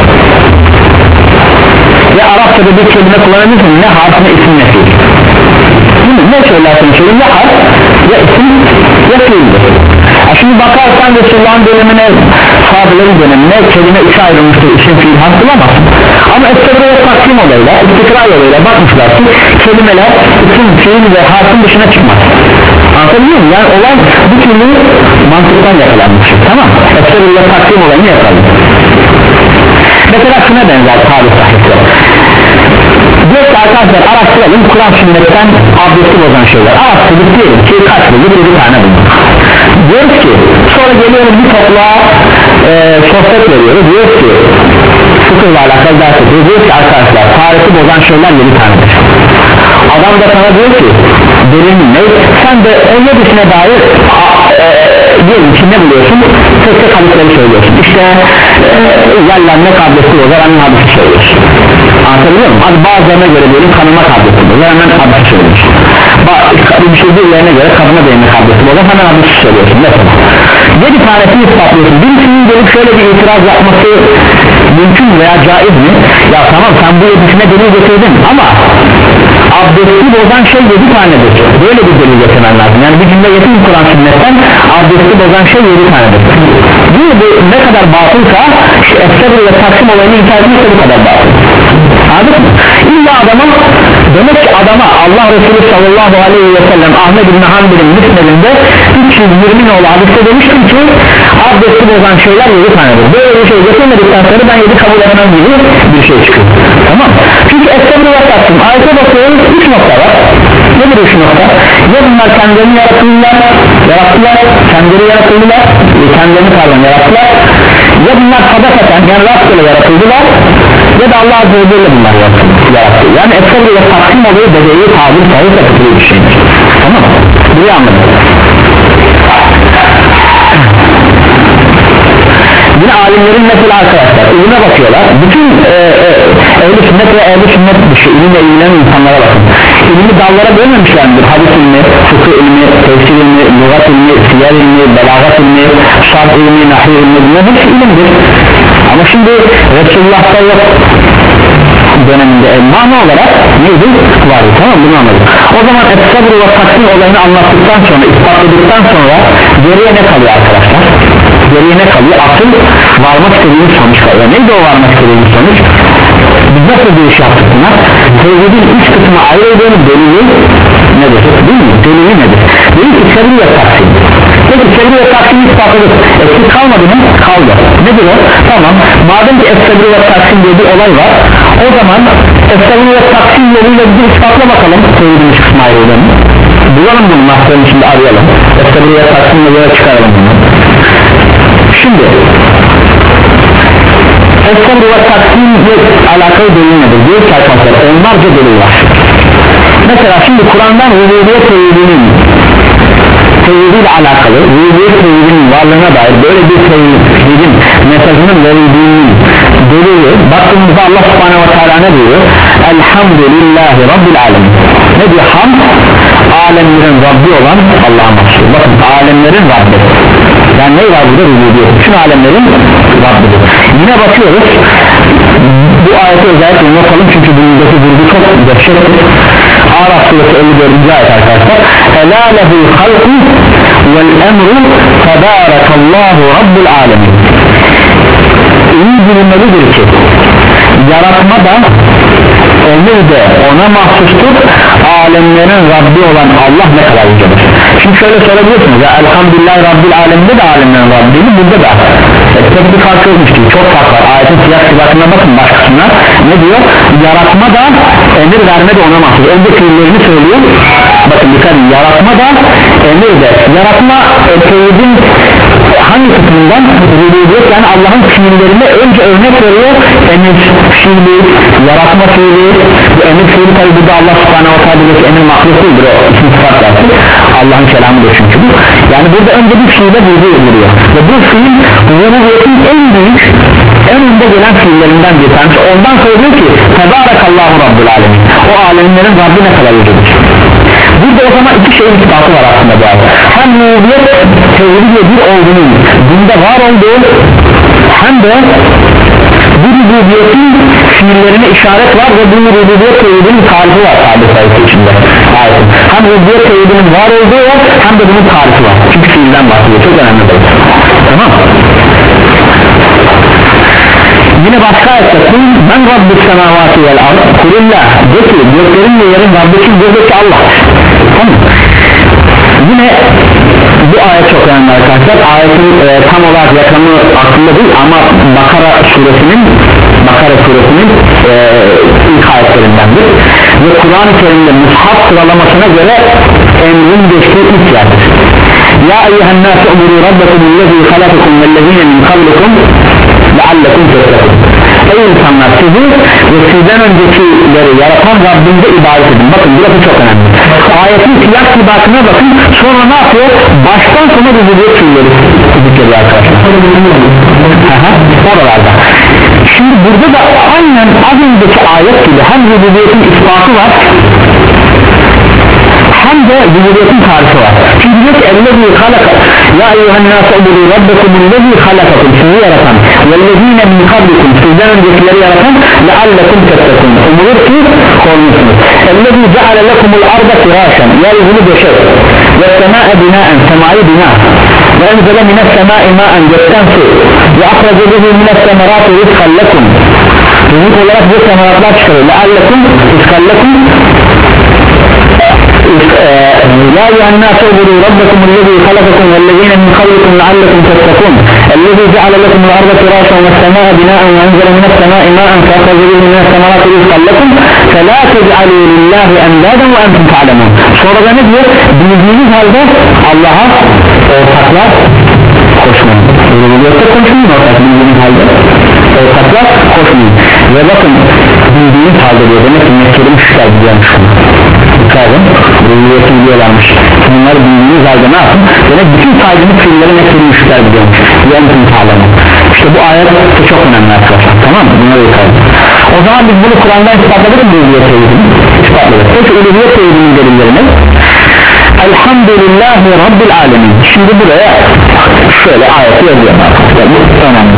Ve Arapçada bir kelime kullanabilir misiniz? Ne harf, ne isim, ne fiil. Ne söylerseniz söyleyin, ya harf, ya isim, ya fiildir. Şimdi bakarsan Resulullah'ın dönemine, sahabelerin dönemine kelime üçe ayrılmıştır, isim, fiil, harf bulamazsın. Ama estebri ve taksim olayla, istikrar yoluyla bakmışlar ki kelimeler isim, fiil ve harfin dışına çıkmaz. Anlatabiliyor muyum? Yani olay bu türlü mantıktan yakalanmış. Tamam, estebri ve taksim olayını yapalım. Mesela şuna benzer tarih sahipleri. Diyor ki arkadaşlar araştıralım Kur'an sünnetten abdesti bozan şeyler. Araştırdık diyelim ki kaç bulduk, yedi tane bulduk. Diyoruz ki sonra geliyoruz bir topluğa e, sohbet veriyoruz. Diyoruz ki fıkıhla alakalı ders ediyoruz. Diyoruz ki arkadaşlar tarihi bozan şeyler yedi tanedir. Adam da sana diyor ki delil ne? Sen de on yedisine dair e, diyelim ki ne buluyorsun? Tek tek hadisleri söylüyorsun. İşte e, yerlenme kablesi bozar hemen hadisi söylüyorsun. Anlatabiliyor muyum? Hadi bazılarına göre diyelim kanıma kablesi bozar hemen hadisi söylüyorsun. Bir şey değillerine göre kadına değme kablesi bozar hemen hadisi söylüyorsun. Mesela yedi tanesini ispatlıyorsun. Birisinin gelip şöyle bir itiraz yapması mümkün veya caiz mi? Ya tamam sen bu yedisine delil getirdin ama abdesti bozan şey yedi tanedir. Böyle bir delil getirmen lazım. Yani bir cümle getirin Kur'an sünnetten abdesti bozan şey yedi tanedir. Bu, bu ne kadar batılsa estebri ve taksim olayını inkar etmekse bu kadar batıl. Anladın mı? İlla adama demek ki adama Allah Resulü sallallahu aleyhi ve sellem Ahmed İbn Hanbel'in müsnedinde üç yüz yirmi nolu hadiste demiştim ki abdesti bozan şeyler yedi tanedir. Böyle bir şey getirmedikten sonra ben yedi kabul etmem gibi bir şey çıkıyor. Tamam. Çünkü estebri ve taksim ayete bakıyoruz üç nokta var. Nedir üç nokta? Ya bunlar kendilerini yaratıldılar, yarattılar, kendileri yaratıldılar, kendilerini pardon yarattılar. Ya bunlar sadakaten yani rastgele yaratıldılar ya da Allah Azze ve Celle bunlar yarattı. Yani estebri ve taksim oluyor bedeyi tabir sahip yapılı bir şeydir. Tamam mı? Burayı anladım. Yine alimlerin mesela arkadaşlar ilme bakıyorlar. Bütün e, e, ehl-i sünnet ve ehl-i sünnet dışı ilimle ilgilenen insanlara bakın. İlmi dallara bölmemişlerdir. Hadis ilmi, fıkıh ilmi, tefsir ilmi, lügat ilmi, siyer ilmi, belagat ilmi, şart ilmi, nahiy ilmi, bunlar hepsi ilimdir. Ama şimdi Resulullah'ta yok döneminde e, mana olarak neydi? Var. Tamam bunu anladık. O zaman estebri ve taksim olayını anlattıktan sonra, ispatladıktan sonra geriye ne kalıyor arkadaşlar? Geriye ne kalıyor? Asıl varmak istediğimiz sonuç kalıyor. Neydi o varmak istediğimiz sonuç? Biz nasıl bir iş yaptık buna? Tevhidin üç kısmı ayrıldığını delili nedir? Değil mi? Delili nedir? Değil ki sevri ve taksim. Peki sevri ve taksim ispatladık. Eksik kalmadı mı? Kaldı. Nedir o? Tamam. Madem ki sevri ve taksim diye bir olay var, o zaman sevri ve taksim yoluyla bir ispatla bakalım. Tevhidin üç kısmı ayrıldığını. Bulalım bunu mahtarın içinde arayalım. Sevri ve taksim yoluyla çıkaralım bunu. Şimdi estebri ve taksimle alakalı delil nedir? Diyor ki arkadaşlar onlarca delil var. Mesela şimdi Kur'an'dan rububiyet tevhidinin tevhidiyle alakalı rububiyet tevhidinin varlığına dair böyle bir tevhidin mesajının verildiğinin delili baktığımızda Allah subhanehu ve teala ne diyor? Elhamdülillahi Rabbil alemin. Ne diyor? Hamd alemlerin Rabbi olan Allah'a mahsus. Bakın alemlerin Rabbi. Yani ne var burada? Rububiyet. Bütün alemlerin Rabbidir. Yine bakıyoruz. Bu ayeti özellikle notalım çünkü bundaki vurgu çok dehşettir. Araf suresi elli dördüncü ayet arkadaşlar. Elâ lehul halku vel emru tebârekallahu rabbul alemin. İyi bilinmelidir ki yaratma da emir de ona mahsustur. Alemlerin Rabbi olan Allah ne kadar yücedir. Şimdi şöyle sorabilirsiniz ya elhamdülillah Rabbil aleminde de alemlerin Rabbi'ni burada da e, tek bir fark yokmuş gibi çok fark var. Ayetin siyah sıfatına bakın başkasına ne diyor? Yaratma da emir verme de ona mahsus. Önce fiillerini söylüyor. Bakın dikkat yaratma da emir de. Yaratma e, tevhidin hangi kısmından? Rububiyet yani Allah'ın fiillerine önce örnek veriyor. Emir fiili, yaratma fiili. Bu emir fiili tabi burada Allah subhanahu wa ta'ala'daki emir mahluk değildir. O isim sıfat dersi. Allah'ın kelamıdır çünkü bu. Yani burada önce bir fiile vurgu ediliyor. Ve bu fiil rububiyetin en büyük en önde gelen fiillerinden bir tanesi. Ondan sonra diyor ki Tebârekallahu Rabbul alemin. O alemlerin Rabbi ne kadar yücedir. Burada o zaman iki şeyin ispatı var aslında bu ayet. Hem rububiyet tevhid bir olduğunun bunda var olduğu hem de bu rububiyetin fiillerine işaret var ve bu rububiyet tevhidinin tarifi var tabi sayısı içinde. Ayetin. Hem rububiyet tevhidinin var olduğu var hem de bunun tarifi var. Çünkü fiilden bahsediyor. Çok önemli değil. Tamam. Yine başka ayette kul men rabbus semavati vel ard kulillah de ki göklerin ve yerin Rabbi kim? Buradaki Allah. Tamam. Yine bu ayet çok önemli arkadaşlar. Ayetin e, tam olarak rakamı aklımda değil ama Bakara suresinin Bakara suresinin e, ilk ayetlerindendir ve Kur'an-ı Kerim'de mushaf sıralamasına göre emrin geçtiği ilk yerdir. Ya eyyühen nâse umuru rabbekumüllezî halakakum vellezîne min kablikum leallekum tettekûn. Ey insanlar, sizi ve sizden öncekileri yaratan Rabbimize ibadet edin. Bakın burası çok önemli. Ayetin silah sibakına bakın, sonra ne yapıyor? Baştan sona rububiyet fiilleri zikrediyor arkadaşlar. Aha, oralarda. Şimdi burada da aynen az önceki ayet gibi hem rububiyetin ispatı var hem de rububiyetin tarifi var. Çünkü diyor ki ellezî halaka ya eyyühennâse ubudu rabbekumullezî halakakum, sizi yaratan vellezîne min kablikum, sizden öncekileri yaratan leallekum tettekûn, umulur ki korunursunuz. Ellezî ceale lekumul arda firâşen, yeryüzünü döşek ve semâe binâen, semayı bina ve enzele mines semâi mâen, gökten su ve ahrece bihi mines semerâti rizkan lekum, rızık olarak bu semeratlar çıkarıyor. leallekum rizkan lekum يا أيها الناس اعبدوا ربكم الذي خلقكم والذين من قبلكم لعلكم تتقون الذي جعل لكم الأرض فراشا والسماء بناء وأنزل من السماء ماء فأخرج به من الثمرات رزقا لكم فلا تجعلوا لله أندادا وأنتم تعلمون. Sonra da ne diyor? Bildiğiniz halde Allah'a ortaklar koşmayın. Rububiyette koşmayın, ortak bildiğiniz halde ortaklar koşmayın. Ve bakın bildiğiniz halde diyor, demek ki mekkeli müşrikler biliyormuş. Dikkatin, rububiyeti biliyorlarmış. Bunları bildiğiniz halde ne yapın? Demek bütün saydığımız fiilleri mekkeli müşrikler biliyormuş. Yanıtın sağlamı. İşte bu ayet çok önemli arkadaşlar, tamam mı? Bunları yıkayalım. O zaman biz bunu Kur'an'dan ispatladık mı rububiyet tevhidini? İspatladık. Peki rububiyet tevhidinin delillerini Elhamdülillahi Rabbil Alemin. Şimdi buraya şöyle ayeti yazıyorum arkadaşlar, bu önemli.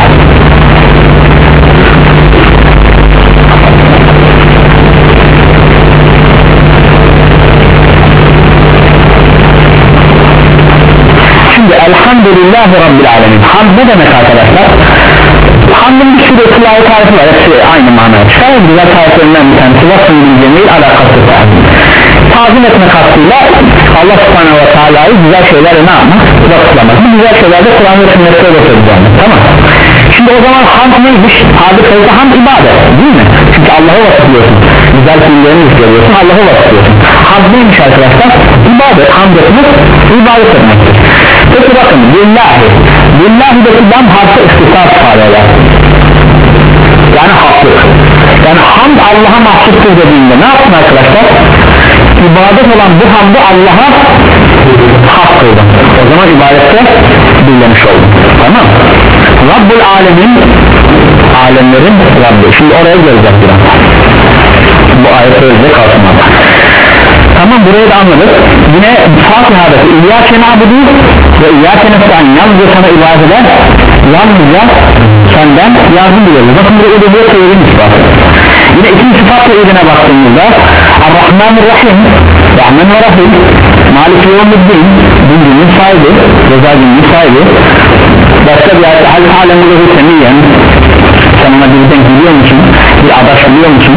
Şimdi Elhamdülillahi Rabbil Alemin. Hamd ne demek arkadaşlar? Hamdın bir sürü kılağı tarifi var, hepsi aynı manaya çıkar. Güzel tariflerinden bir tanesi vasfın bileceğiyle alakası var. Tazim etme kastıyla Allah subhanahu ve teala'yı güzel şeylerle ne yapmak? Vasıflamak. Bu güzel şeylerde Kur'an ve sünnette vasıflayacağız. Tamam. Şimdi o zaman hamd neymiş? Hamd sözde hamd ibadet değil mi? Çünkü Allah'ı vasıflıyorsun. Güzel fiillerini yüklüyorsun, Allah'ı vasıflıyorsun. Hamd neymiş arkadaşlar? İbadet. Hamd etmek, ibadet etmektir. Peki bakın, lillahi. Lillahi'deki lam harfi istisas faaliyler. Yani haklık. Yani hamd Allah'a mahsustur dediğinde ne yapsın arkadaşlar? İbadet olan bu hamdı Allah'a hak kıldı. O zaman ibadette birlemiş oldu. Tamam. Rabbul Alemin, alemlerin Rabbi. Şimdi oraya geleceğiz biraz. Bu ayet öyle kalsın. Tamam, burayı da anladık. Yine Fatiha'daki İyyâke na'budu ve İyyâke nestaîn, yalnızca sana ibadet eder, yalnızca senden yardım diliyoruz. Bakın burada uluhiyet tevhidin ispatı. Yine ikinci sıfat tevhidine baktığımızda Ar-Rahmanir-Rahim, Rahman ve Rahim, Malik-i Yevmiddin, dininin sahibi, reza dininin sahibi. Başka bir ayette Hal alemulehu semiyyen, sen ona bir denk biliyor musun? Bir adaş biliyor musun?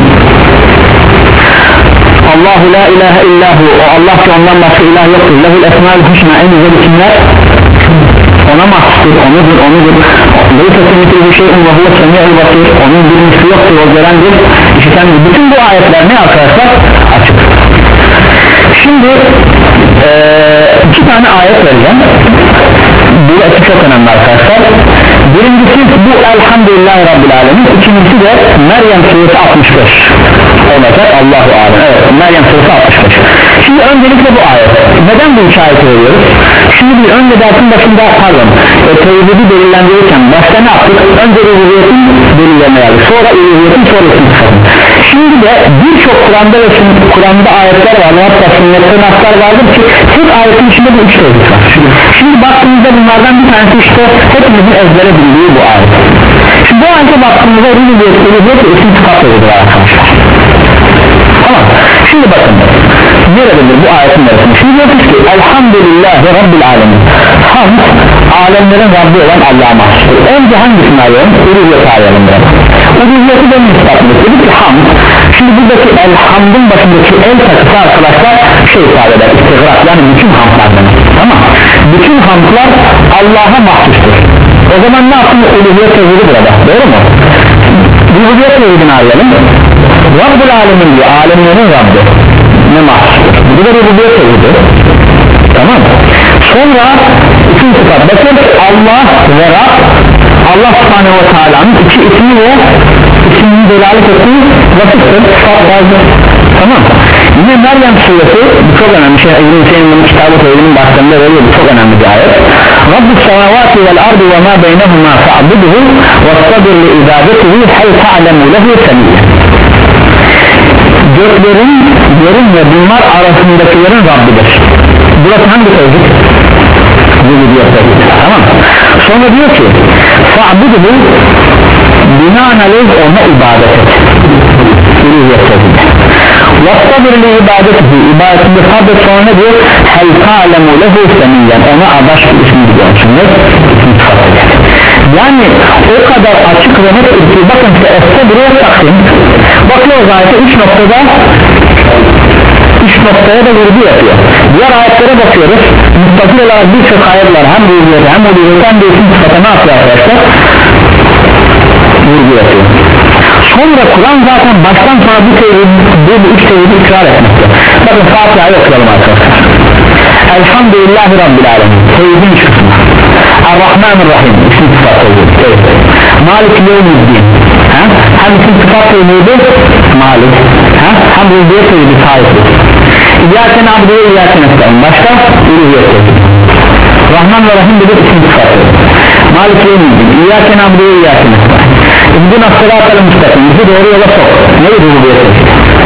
Allahu la ilahe illahu, o Allah ki ondan başka ilah yoktur. Lehul esmâl husna, en güzel isimler ona mahsustur, onudur, onudur. Leysa kemithlihi bir şeyin ve huve semî'ul basîr, onun bir misli yoktur, o görendir, işitendir. Bütün bu ayetler ne arkadaşlar? Açık. Şimdi ee, iki tane ayet vereceğim. Bu açık çok önemli arkadaşlar. Birincisi bu Elhamdülillahi Rabbil Alemin, ikincisi de Meryem suresi altmış beş olacak. Allahu alem. Evet, Meryem suresi altmış beş. Şimdi öncelikle bu ayet. Neden bu iki ayeti veriyoruz? Şimdi bir önce dersin başında pardon e, tevhidi belirlendirirken başta ne yaptık? Önce rububiyetin belirlenmeye aldık. Sonra rububiyetin sonrasını çıkardık. Şimdi de birçok Kur'an'da ve Kur'an'da ayetler var. Hatta sünnette naslar vardır ki tek ayetin içinde bu üç tevhid var. Şimdi baktığımızda bunlardan bir tanesi işte hepimizin ezbere bildiği bu ayet. Şimdi bu ayete baktığımızda rububiyet, rububiyet ve isim sıfat tevhididir arkadaşlar. Tamam. Şimdi bakın nerededir bu ayetin arasında? Şimdi diyoruz ki Elhamdülillahi Rabbil Alemin. Hamd alemlerin Rabbi olan Allah'a mahsustur. Önce hangisini arayalım? Rububiyet arayalım. uluhiyeti de ispatlıyor. Dedi ki hamd, şimdi buradaki elhamdın başındaki el takısı arkadaşlar şey ifade eder, istigrak, yani bütün hamdlar demek, tamam. Bütün hamdlar Allah'a mahsustur. O zaman ne yaptın? Uluhiyet tevhidi burada, doğru mu? Uluhiyet tevhidini arayalım. Rabbul alemin diyor, alemlerin Rabbi ne mahsustur? Bu da uluhiyet tevhidi, tamam. Sonra ikinci sıfat, bakın Allah ve Rab, Allah subhanehu ve teala'nın iki ismi ve ismini delalet ettiği vasıftır, sıfat bazı, tamam. Yine Meryem suresi, bu çok önemli şey, İbn-i Hüseyin'in kitabı tevhidinin başlarında veriyor, bu çok önemli bir ayet. Rabbus semavati vel ardı ve ma beynehuma fa'buduhu ve sabir li ibadetihi hel ta'lemu lehu semiyye. Göklerin, yerin ve bunlar arasındakilerin Rabbidir. Burası hangi tevhid? Tamam. Sonra diyor ki fa'buduhu binaenaleyh ona ibadet et. Uluhiyet tevhidi. وَاسْتَبِرْ لِعِبَادَتِهِ ibadetinde sabret, sonra diyor hel ta'lemu lehu semiyyen, ona adaş bir ismi biliyorsun. Yani o kadar açık ve net ki bakın size esne buraya takdim bakıyoruz ayete üç noktada üç noktaya da vurgu yapıyor. Diğer ayetlere bakıyoruz, mutlaka olarak birçok ayetler hem vurguyor hem oluyor hem de isim sıfata ne yapıyor arkadaşlar? Vurgu yapıyor. Sonra Kur'an zaten baştan sonra bu tevhid, bu üç tevhidi ikrar etmekte. Bakın Fatiha'yı okuyalım arkadaşlar. Elhamdülillahi Rabbil Alemin, tevhidin üç kısmı. Er-Rahmanir-Rahim, isim sıfat tevhidi. Malik Yevmiddin, hem isim sıfat tevhidi Malik, hem uluhiyet tevhidi sahiptir. İyyâke na'budu ve iyyâke nestaîn, başka uluhiyet tevhidi. Rahman ve Rahim dedi isim sıfat tevhidi. Malik Yevmiddin, İyyâke na'budu ve iyyâke nestaîn. İbn-i Sırat-ı Müstakim, bizi doğru yola sok. Nedir uluhiyet tevhidi?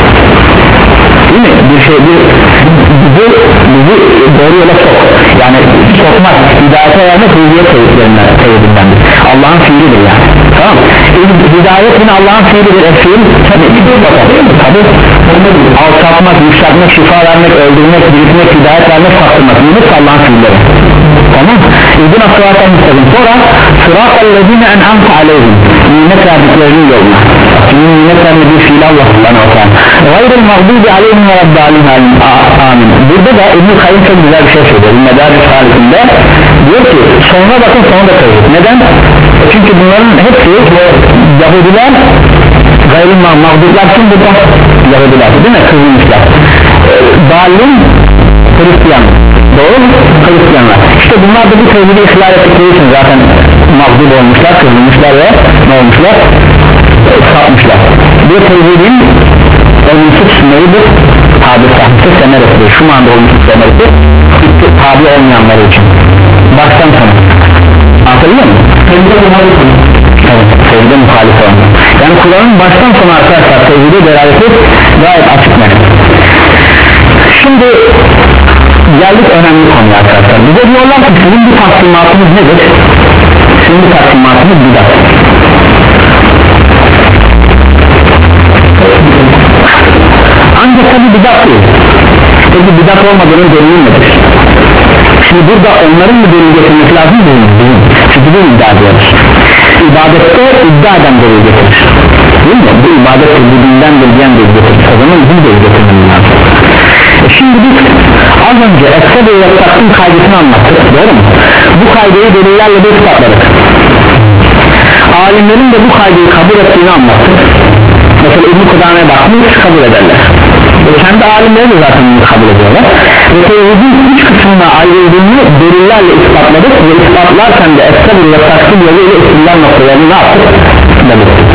Değil mi? Bir şey, bir, bizi, bizi doğru yola sok. Yani sokmak, hidayete vermek uluhiyet tevhidindendir. Allah'ın fiilidir yani. Tamam. Hidayet yine Allah'ın fiilidir. E fiil tabi tabi alçaltmak, yükseltmek, şifa vermek, öldürmek, diriltmek, hidayet vermek, saptırmak. Yunus Allah'ın fiilleri. Tamam. İbn-i Sırat-ı Müstakim. Sonra Sırat-ı en'amte aleyhim, nimet verdiklerinin yoluna. Nimet vermediği fiil Allah subhanahu wa ta'ala. Gayril mağdubi aleyhim ve rabbâlihim amin. Burada da İbn-i Kayyum çok güzel bir şey söylüyor. Medarij halinde diyor ki sonra bakın sonra da tevhid. Neden? Çünkü bunların hepsi Yahudiler, gayril mağdublar kim burada? Yahudiler değil mi? Kızılmışlar. Dalin Hristiyan. Doğru mu? Hristiyanlar. İşte bunlar da bu tevhidi ihlal ettikleri için zaten mağdub olmuşlar, kızılmışlar ve ne olmuşlar? Sapmışlar. Bu tevhidin olmuşluk neyidir? Tabi sahipte semeresidir. Şu anda olmuşluk semeresi tabi olmayanlar için. Baştan sona. Anlatabiliyor musun? Tevhide muhalif olun. Evet, tevhide muhalif olun. Yani Kur'an'ın baştan sona arkadaşlar tevhide delaleti gayet açık net. Şimdi geldik önemli konuya arkadaşlar. Bize diyorlar ki sizin bir taksimatınız nedir? Sizin bir taksimatınız bidat. Ancak tabi bidat değil. Peki bidat olmadığının delili nedir? Şimdi burada onların mı delil getirmesi lazım değil mi? Çünkü bu iddia ediyoruz. İbadette iddia eden delil getirir. Değil mi? Bu ibadette bu dindendir diyen delil getirir. O zaman bizim delil getirmemiz lazım. E şimdi biz az önce ekse ve yaklaştığın kaydetini anlattık. Doğru mu? Bu kaydeyi delillerle de ispatladık. Alimlerin de bu kaydeyi kabul ettiğini anlattık. Mesela İbn-i Kudame'ye bakmış kabul ederler. E kendi alimleri de zaten bunu kabul ediyorlar. Ve tevhidin üç kısmına ayrıldığını delillerle ispatladık ve ispatlarken de esnafı ve taksim yoluyla istiller noktalarını ne yaptık? Belirttik.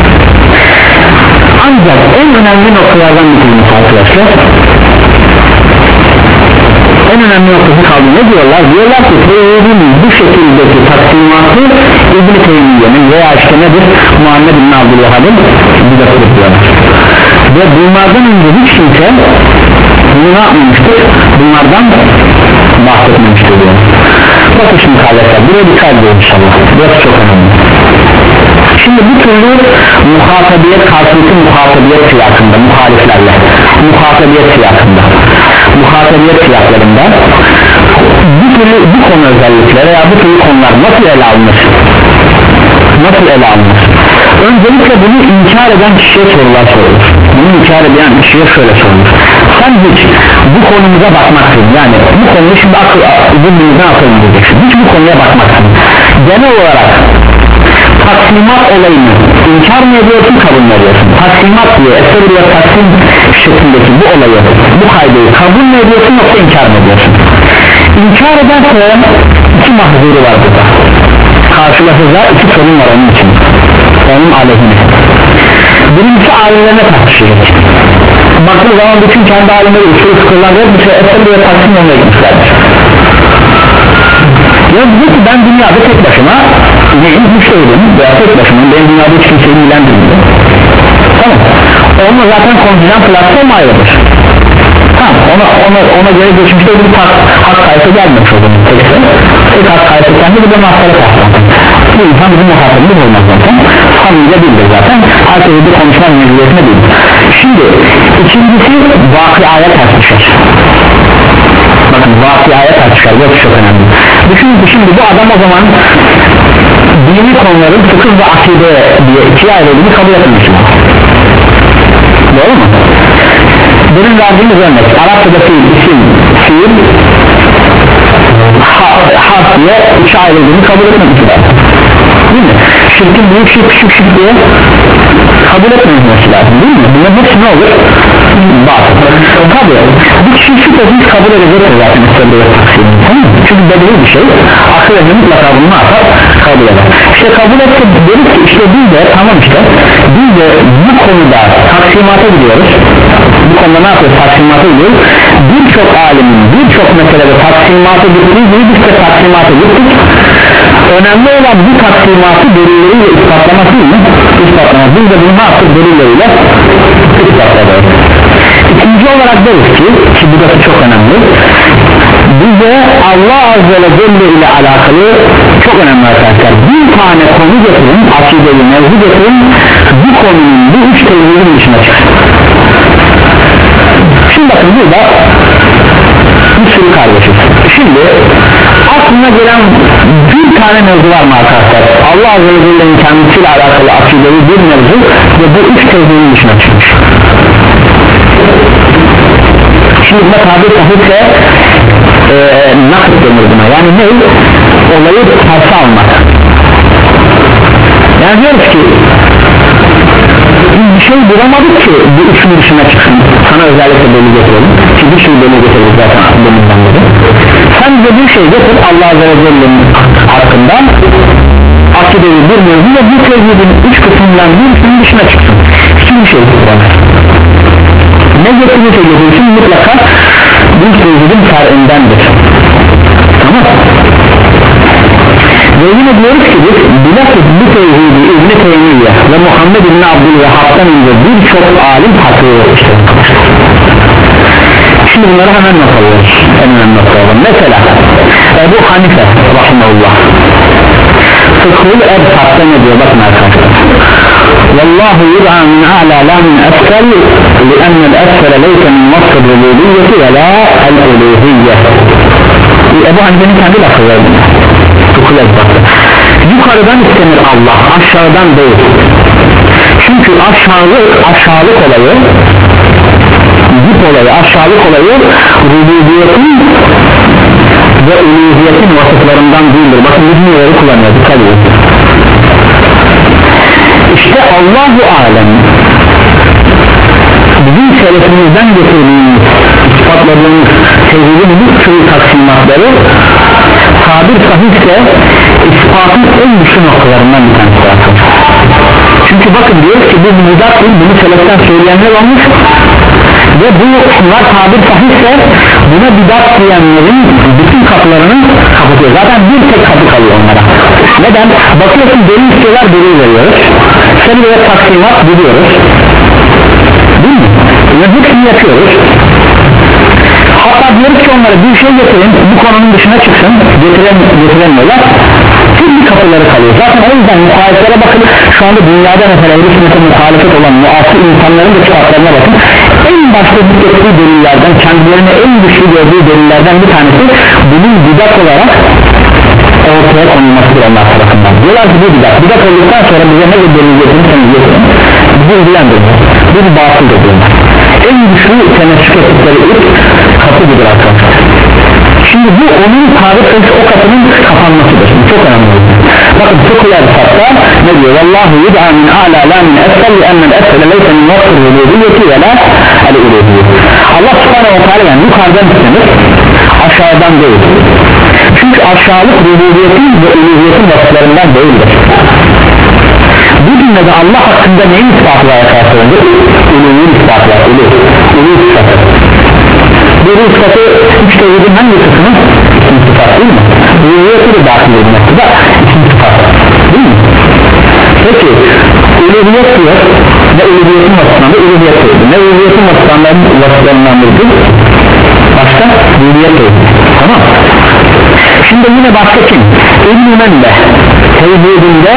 Ancak en önemli noktalardan bir tanesi arkadaşlar, en önemli noktası kaldı. Ne diyorlar? Diyorlar ki tevhidin bu şekildeki taksimatı İbn-i Teymiye'nin veya işte nedir? Muhammed bin Abdülvahhab'ın bidatı diyorlar. Ve bunlardan önce hiç kimse bunu ne yapmamıştır? Bunlardan bahsetmemiştir diyor. Bakın şimdi kardeşler, buraya dikkat edin inşallah. Burası çok önemli. Şimdi bu türlü muhatabiyet, karşılıklı muhatabiyet siyasında, muhaliflerle muhatabiyet siyasında muhatabiyet siyaslarında bu türlü bu konu özellikleri veya bu türlü konular nasıl ele alınır? Nasıl ele alınır? öncelikle bunu inkar eden kişiye sorular sorulur. Bunu inkar eden kişiye şöyle sorulur: sen hiç bu konumuza bakmaksın, yani bu konuyu şimdi akıl zihnimizden atalım diyeceksin, hiç bu konuya bakmaksın, genel olarak taksimat olayını inkar mı ediyorsun, kabul mü ediyorsun? Taksimat diye eseri ve taksim şeklindeki bu olayı, bu kaydı kabul mü ediyorsun yoksa inkar mı ediyorsun? İnkar ederse iki mahzuru var burada, karşılaşacağı iki sorun var onun için, onun aleyhine. Birincisi alimlerine tartışacak. Baktığı zaman bütün kendi alimleri usul fıkırlar ve bir şey eseri ve taksim olmaya gitmişlerdir. Ya diyor ki ben dünyada tek başıma neyim, müşterim veya tek başıma, benim dünyada hiç kimseyi ilgilendirmiyor. Tamam, onunla zaten konfidan platform ayrıdır. Tamam, ona, ona, ona göre geçmişte bir hak, hak kayısı gelmemiş olur tekse, tek hak kayısı kendi bir de mahkere platform. Bu insan bizim muhatabımız olmaz zaten, hamile değildir zaten, herkese bir konuşma mecburiyetine değil. Şimdi ikincisi vakıaya ters düşer. Bakın vakıaya ters düşer, bu çok önemli. Düşünün ki şimdi bu adam o zaman dini konuların fıkıh ve akide diye ikiye ayrıldığını kabul etmiş. Doğru mu? Benim verdiğimiz örnek Arapçada fiil, isim, fiil harf diye ikiye ayrıldığını kabul etmemiş. Değil mi? Şirkin büyük şirk, küçük şirk diye kabul etmemesi lazım, değil mi? Bunların hepsi ne olur? Batıl. Tabi bir kişi şüphesiz kabul edecektir zaten istediği taksimi, çünkü bedeli bir şey, akıl edin mutlaka bunu ne yapar? Kabul eder. İşte kabul etti dedik ki işte biz de tamam işte biz de bu konuda taksimata gidiyoruz, bu konuda ne yapıyoruz? Taksimata gidiyoruz. Birçok alimin birçok meselede taksimata gittiği gibi biz de taksimata gittik. Önemli olan bu taksimatı delilleriyle ispatlaması değil mi? İspatlaması. Biz de bunu ne yaptık? Delilleriyle ispatladık. İkinci olarak deriz ki, ki bu da çok önemli, bize Allah Azze ve Celle ile alakalı çok önemli arkadaşlar, bir tane konu getirin, akideyi mevzu getirin, bu konunun bu üç tevhidin dışına çıkın. Şimdi bakın burada bir sürü kardeşiz. Şimdi aklına gelen bir tane mevzu var mı arkadaşlar? Allah Azze ve Celle'nin kendisiyle alakalı akideyi bir mevzu ve bu üç tevhidin dışına çıkmış. Şimdi buna tabir sahipse e, nakit denir buna, yani ne? Olayı tersi almak. Yani diyoruz ki bir şey bulamadık ki bu üçün dışına çıksın, sana özellikle belli getirelim ki bir şey belli getirdik zaten aklımızdan beri. Sen de bir şey getir Allah Azze ve Celle'nin hakkından akideyi bir mevzu ve bu tevhidin üç kısmından bir üçünün dışına çıksın, hiçbir şey bulamaz. Ne getirirse getirsin mutlaka bu tevhidin far'ındandır. Tamam. Ve yine diyoruz ki biz bilakis bu tevhidi İbn-i Teymiye ve Muhammed İbn-i Abdülvehhab'dan önce birçok alim haklı işte. Şimdi bunları hemen not alıyoruz. En önemli nokta olan mesela Ebu Hanife rahimahullah Fıkhul Ebsat'ta ne diyor? Bakın arkadaşlar, Vallahu yud'a min a'la la min esfel li'enne el-esfele leyse min vasfı rububiyeti ve la el-uluhiyye. Ebu Hanife'nin kendi lafı verdi. Fıkhul Ebsat'ta yukarıdan istenir Allah, aşağıdan değil. Çünkü aşağılık, aşağılık olayı dip olayı, aşağılık olayı rububiyetin ve uluhiyetin vasıflarından değildir. Bakın biz niyeleri kullanıyor, dikkat edin. İşte Allahu alem bizim selefimizden getirdiğimiz, ispatladığımız tevhidin bu tür taksimatları tabir sahipse ispatın en güçlü noktalarından bir tanesi var. Çünkü bakın diyoruz ki bu müdat değil, bunu seleften söyleyenler olmuş ve bu bunlar tabir sahipse buna bidat diyenlerin bütün kapılarını kapatıyor. Zaten bir tek kapı kalıyor onlara. Neden? Bakıyorsun delil istiyorlar, delil veriyoruz. Seni böyle taksimat biliyoruz. Değil mi? Ve hepsini yapıyoruz. Hatta diyoruz ki onlara bir şey getirin, bu konunun dışına çıksın, getiren, getiremiyorlar. Tüm kapıları kalıyor. Zaten o yüzden muhaliflere bakın, şu anda dünyada mesela ehl-i sünnete muhalefet olan muasır insanların da kitaplarına bakın. En başta zikrettiği delillerden, kendilerine en güçlü gördüğü delillerden bir tanesi bunun bidat olarak ortaya konulmasıdır onlar tarafından. diyorlar ki bu bidat bidat olduktan sonra bize ne delileceğini sen diyorsun bizi ilgilendirmiyor bu bir batıldır diyorlar en güçlü temessük ettikleri ilk kapı budur arkadaşlar şimdi bu onun tabir ettiği o kapının kapanmasıdır çok önemli bakın fıkıhlar hatta ne diyor vallahu yud'a min a'la la min esfel li ennel esfel leyse min vasfır vücudiyeti ve la el-uluhiyet Allah subhanahu wa ta'ala yani yukarıdan istenir aşağıdan değil çünkü aşağılık rububiyetin ve uluhiyetin vasıflarından değildir bu cümlede Allah hakkında neyin ispatı var arkadaşlar uluhiyin ispatı var uluhi ispatı bu ispatı üç tevhidin hangi kısmı? İsim sıfat değil mi? uluhiyeti de dahil edilmesi de isim sıfat değil mi? peki uluhiyet diyor ve uluhiyetin vasıflarında uluhiyet diyor ne uluhiyetin vasıflarından biridir? başka uluhiyet diyor tamam şimdi yine başka kim? İbn-i Mende tevhidinde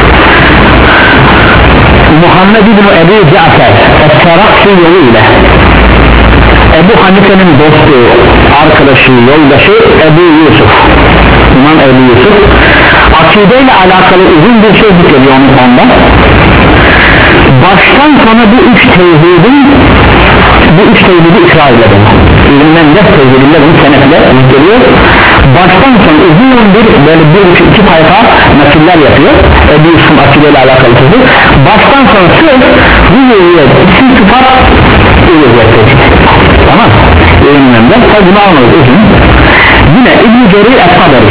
Muhammed İbn-i Ebu Cafer Es-Saraksi yoluyla Ebu Hanife'nin dostu, arkadaşı, yoldaşı Ebu Yusuf İmam Ebu Yusuf akideyle alakalı uzun bir şey zikrediyor onun ondan baştan sona bu üç tevhidin bu üç tevhidi ikrar edelim İlimden de tevhidinde bunu senetle zikrediyor baştan sona uzun bir böyle bir iki, iki sayfa nakiller yapıyor Ebu Yusuf'un akideyle alakalı tevhid baştan sona söz bu yoluyla isim sıfat uluhiyet tamam elimden tabi bunu almalıyız uzun yine İbn-i Cerir Es-Taberi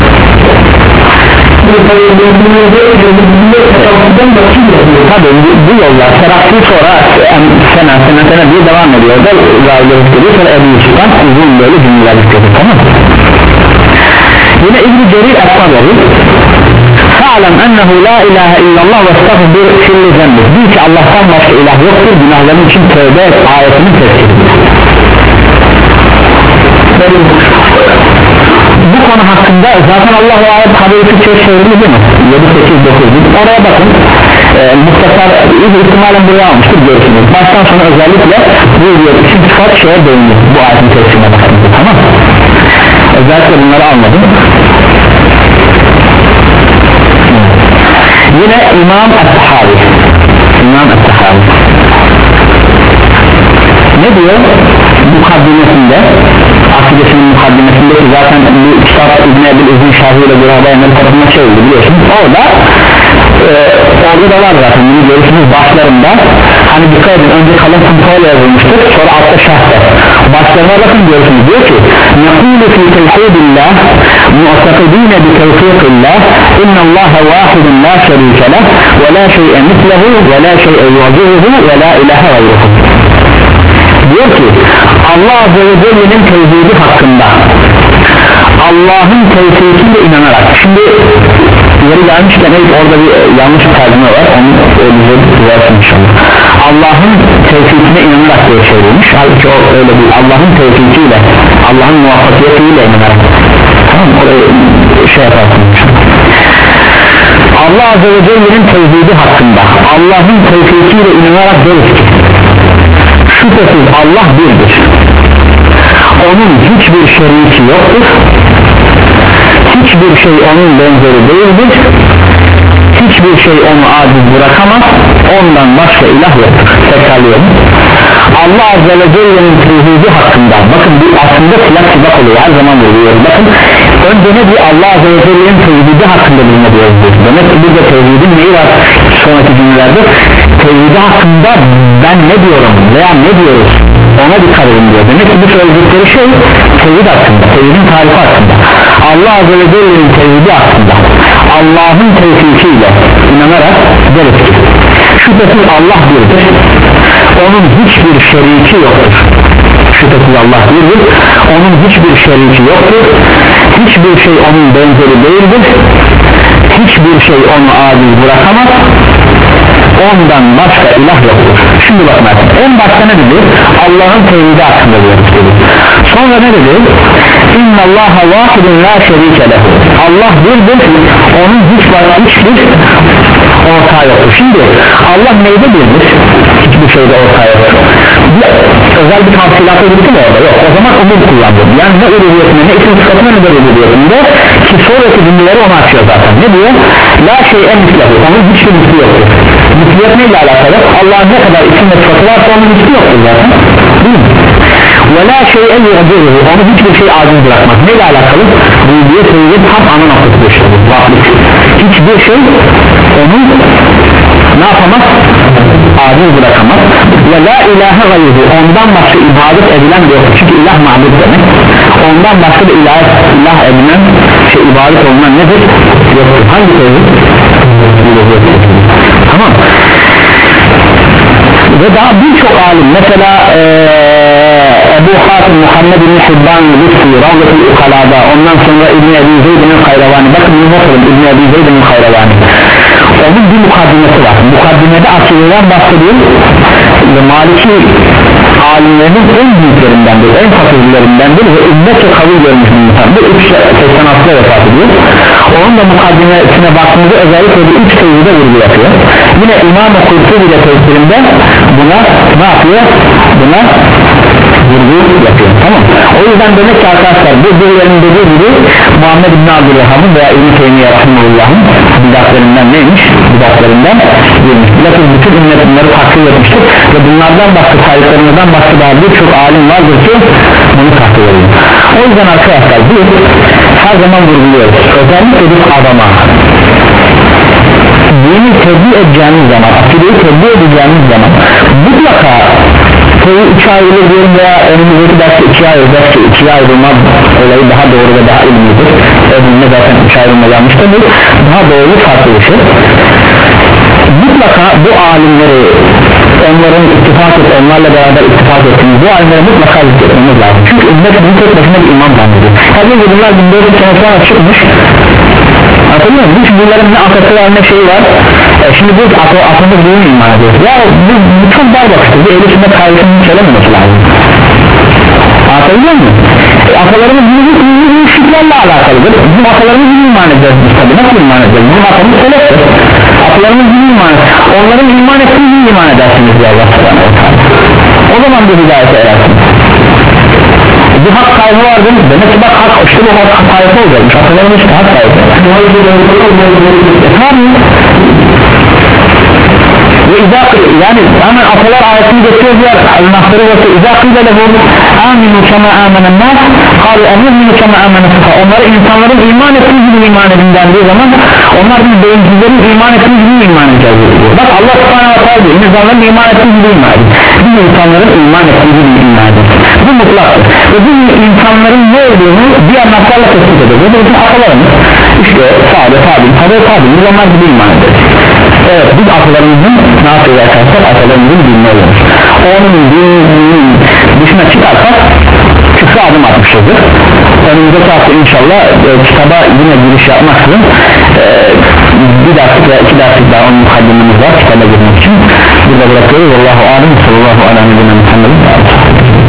tabi bu yollar Seraksi sonra sene sene sene diye devam ediyor da ravileri zikrediyor sonra Ebu Yusuf'tan uzun böyle cümleler zikrediyor tamam yine İbn-i Cerir Es-Taberi fa'lem ennehu la ilahe illallah ve estağfir kulli zenbi bil ki Allah'tan başka ilah yoktur günahların için tövbe et ayetinin tefsiridir bu konu hakkında zaten Allah-u ayet haberi Türkçe'ye çevrildi değil mi? yedi sekiz dokuz oraya bakın e, muhtasar ihtimalen buraya almıştır görürsünüz baştan sona özellikle bu diyor için sıfat şeye değinir bu ayetin tefsirine bakın tamam özellikle bunları almadım yine İmam Es-Sahavi İmam Es-Sahavi ne diyor mukaddimesinde akidesinin mukaddimesinde ki zaten bu kitap İbn-i Ebil İzin Şahı ile beraber Emre tarafından çevrildi biliyorsunuz orada e, orada da var zaten bunu görürsünüz başlarında hani dikkat edin önce kalın kumpoyla yazılmıştır sonra altta şahta başlarına bakın görürsünüz diyor ki nekulu fi tevhidillah mu'takidine bi tevfikillah innallaha vahidun la şerike leh ve la şey'e mislehu ve la şey'e yuvacihuhu ve la ilahe gayruhu diyor ki Allah Azze ve Celle'nin tevhidi hakkında Allah'ın tevhidiyle inanarak şimdi yeri gelmişken evet, orada bir yanlış bir tercüme var onu öyle düzeltin inşallah Allah'ın tevhidine inanarak diye çevrilmiş halbuki o öyle değil Allah'ın tevhidiyle Allah'ın muvaffakiyetiyle inanarak tamam orayı şey yaparsın Allah Azze ve Celle'nin tevhidi hakkında Allah'ın tevhidiyle inanarak deriz ki şüphesiz Allah birdir onun hiçbir şeriki yoktur hiçbir şey onun benzeri değildir hiçbir şey onu aciz bırakamaz ondan başka ilah yoktur tekrarlıyorum Allah Azze ve Celle'nin tevhidi hakkında bakın bu aslında silah silah oluyor her zaman vuruyoruz bakın önce ne diyor Allah Azze ve Celle'nin tevhidi hakkında bilme diyoruz demek ki burada tevhidin neyi var sonraki cümlelerde tevhidi hakkında ben ne diyorum veya ne diyoruz ona dikkat edin diyor demek ki bu söyledikleri şey tevhid hakkında tevhidin tarifi hakkında Allah Azze ve Celle'nin tevhidi hakkında Allah'ın tevhidiyle inanarak deriz ki şüphesiz Allah birdir onun hiçbir şeriki yoktur şüphesiz Allah birdir onun hiçbir şeriki yoktur hiçbir şey onun benzeri değildir hiçbir şey onu aciz bırakamaz ondan başka ilah yoktur şimdi bakın en başta ne dedi Allah'ın tevhidi hakkında diyoruz dedi sonra ne dedi innallaha vahidun la şerike lehu Allah birdir onun hiç var hiçbir ortağı yoktur şimdi Allah neyde birdir hiçbir şeyde ortağı yoktur özel bir tavsilatı birisi mi orada yok o zaman umum kullandım yani ne uluhiyetine ne isim sıfatına ne de uluhiyetinde ki sonraki cümleleri onu açıyor zaten. Ne diyor? La şey'e mislahu, onun hiçbir misli yoktur. Misliyet neyle alakalı? Allah'ın ne kadar isim ve sıfatı varsa onun misli yoktur zaten, değil mi? Ve la şey'e yu'aciruhu, onu hiçbir şey aciz bırakmaz. Neyle alakalı? Bu diye söyleyip tam ana noktası düşürdü. Hiçbir şey onu ne yapamaz? Aciz bırakamaz. Ve la ilahe gayruhu, ondan başka ibadet edilen de yoktur. Çünkü ilah ma'bud demek. Ondan başka da ilah, ilah edilen şey, ibadet olunan nedir? Yoktur. Hangi sözü? Tamam. Ve daha birçok alim, mesela ee, Ebu Hatim Muhammed bin Hibban Lütfi Ravzatul Ukalada, ondan sonra İbn-i Ebi Zeyd'in Hayravani, bakın bunu okuyun, İbn-i Ebi Zeyd'in Hayravani, onun bir mukaddimesi var. Mukaddimede akideden bahsediyor ve Maliki alimlerinin en büyüklerindendir, en fakirlerindendir ve ümmetle kabul görmüş bir insan. Bu üç seksen altıda vefat ediyor. Onun da mukaddimesine baktığımızda özellikle bir üç teyzide vurgu yapıyor. Yine İmam-ı Kurtubi ile tefsirinde buna ne yapıyor? Buna vurgu yapıyor. Tamam. O yüzden demek ki arkadaşlar bu birilerinin dediği gibi Muhammed İbn Abdülhamid'in veya İbn-i Teymiye Rahimullah'ın bidatlerinden neymiş? Bidatlerinden değilmiş. Lakin bütün ümmet bunları takdir etmiştir ve bunlardan başka sayıklarımızdan başka daha birçok alim vardır ki bunu takdir ediyor. O yüzden arkadaşlar biz her zaman vurguluyoruz. Özellikle bir adama dini tebliğ edeceğimiz zaman, akideyi tebliğ edeceğimiz zaman mutlaka koyu iki ayrılır diyorum veya önümüzdeki derste ikiye ayrılacak ki ikiye ayrılma olayı daha doğru ve daha ilmidir. Önümüzde zaten iki ayrılma yanlıştır, daha doğru farklı bir şey. Mutlaka bu alimleri, onların ittifak et, onlarla beraber ittifak ettiğimiz bu alimleri mutlaka zikretmemiz lazım. Çünkü ümmet bunu tek başına bir imam zannediyor. Tabii ki bunlar bin dört yüz sene sonra çıkmış. Hatırlıyor musun? Hiç bunların ne akası var ne şey var. E şimdi bu aklımda bunu iman ediyoruz. Ya bu, bu çok dar bakıştır. Bu ehl-i sünnet kaygısını söylememesi lazım. Hatırlıyor musun? E, akalarımız bu şüklerle alakalıdır. Bizim akalarımız bunu iman edeceğiz biz tabi. Nasıl iman edeceğiz? Bizim akamız seleftir. Akalarımız bunu iman edeceğiz. Onların iman ettiğini iman edersiniz diye Allah subhanahu wa ta'ala. O zaman bir hidayete erersiniz. Bir hak sahibi vardır. Demek ki bak hak, işte bu hak sahibi olacakmış. Akalarımız işte hak sahibi. E tabi. Ve izâ, yani hemen atalar ayetini getiriyor diğer al-Nahtarı ve izâ kîle lehum âminu kemâ âmenen nâs kâlu emûminu kemâ âmenen sıfâ, onlara insanların iman ettiği gibi iman edin dendiği zaman onlar biz beyinsizlerin iman ettiği gibi iman edeceğiz diyor. Bak Allah subhanahu wa ta'ala diyor, insanların iman ettiği gibi iman edin, biz insanların iman ettiği gibi iman edin. Bu mutlaktır ve bu insanların ne olduğunu diğer naslarla tespit ediyor. Bu bizim atalarımız işte sağda tabi tabi tabi biz onlar gibi iman ederiz. Evet, biz atalarımızın ne yapıyoruz arkadaşlar? Atalarımızın dinini alıyoruz. Onun dininin dışına çıkarsak küfre adım atmışızdır. Önümüzdeki hafta inşallah e, kitaba yine giriş yapmaksızın e, bir derslik veya iki derslik daha onun mukaddimimiz var kitaba girmek için. Burada bırakıyoruz. Allahu alem sallallahu aleyhi ve sellem.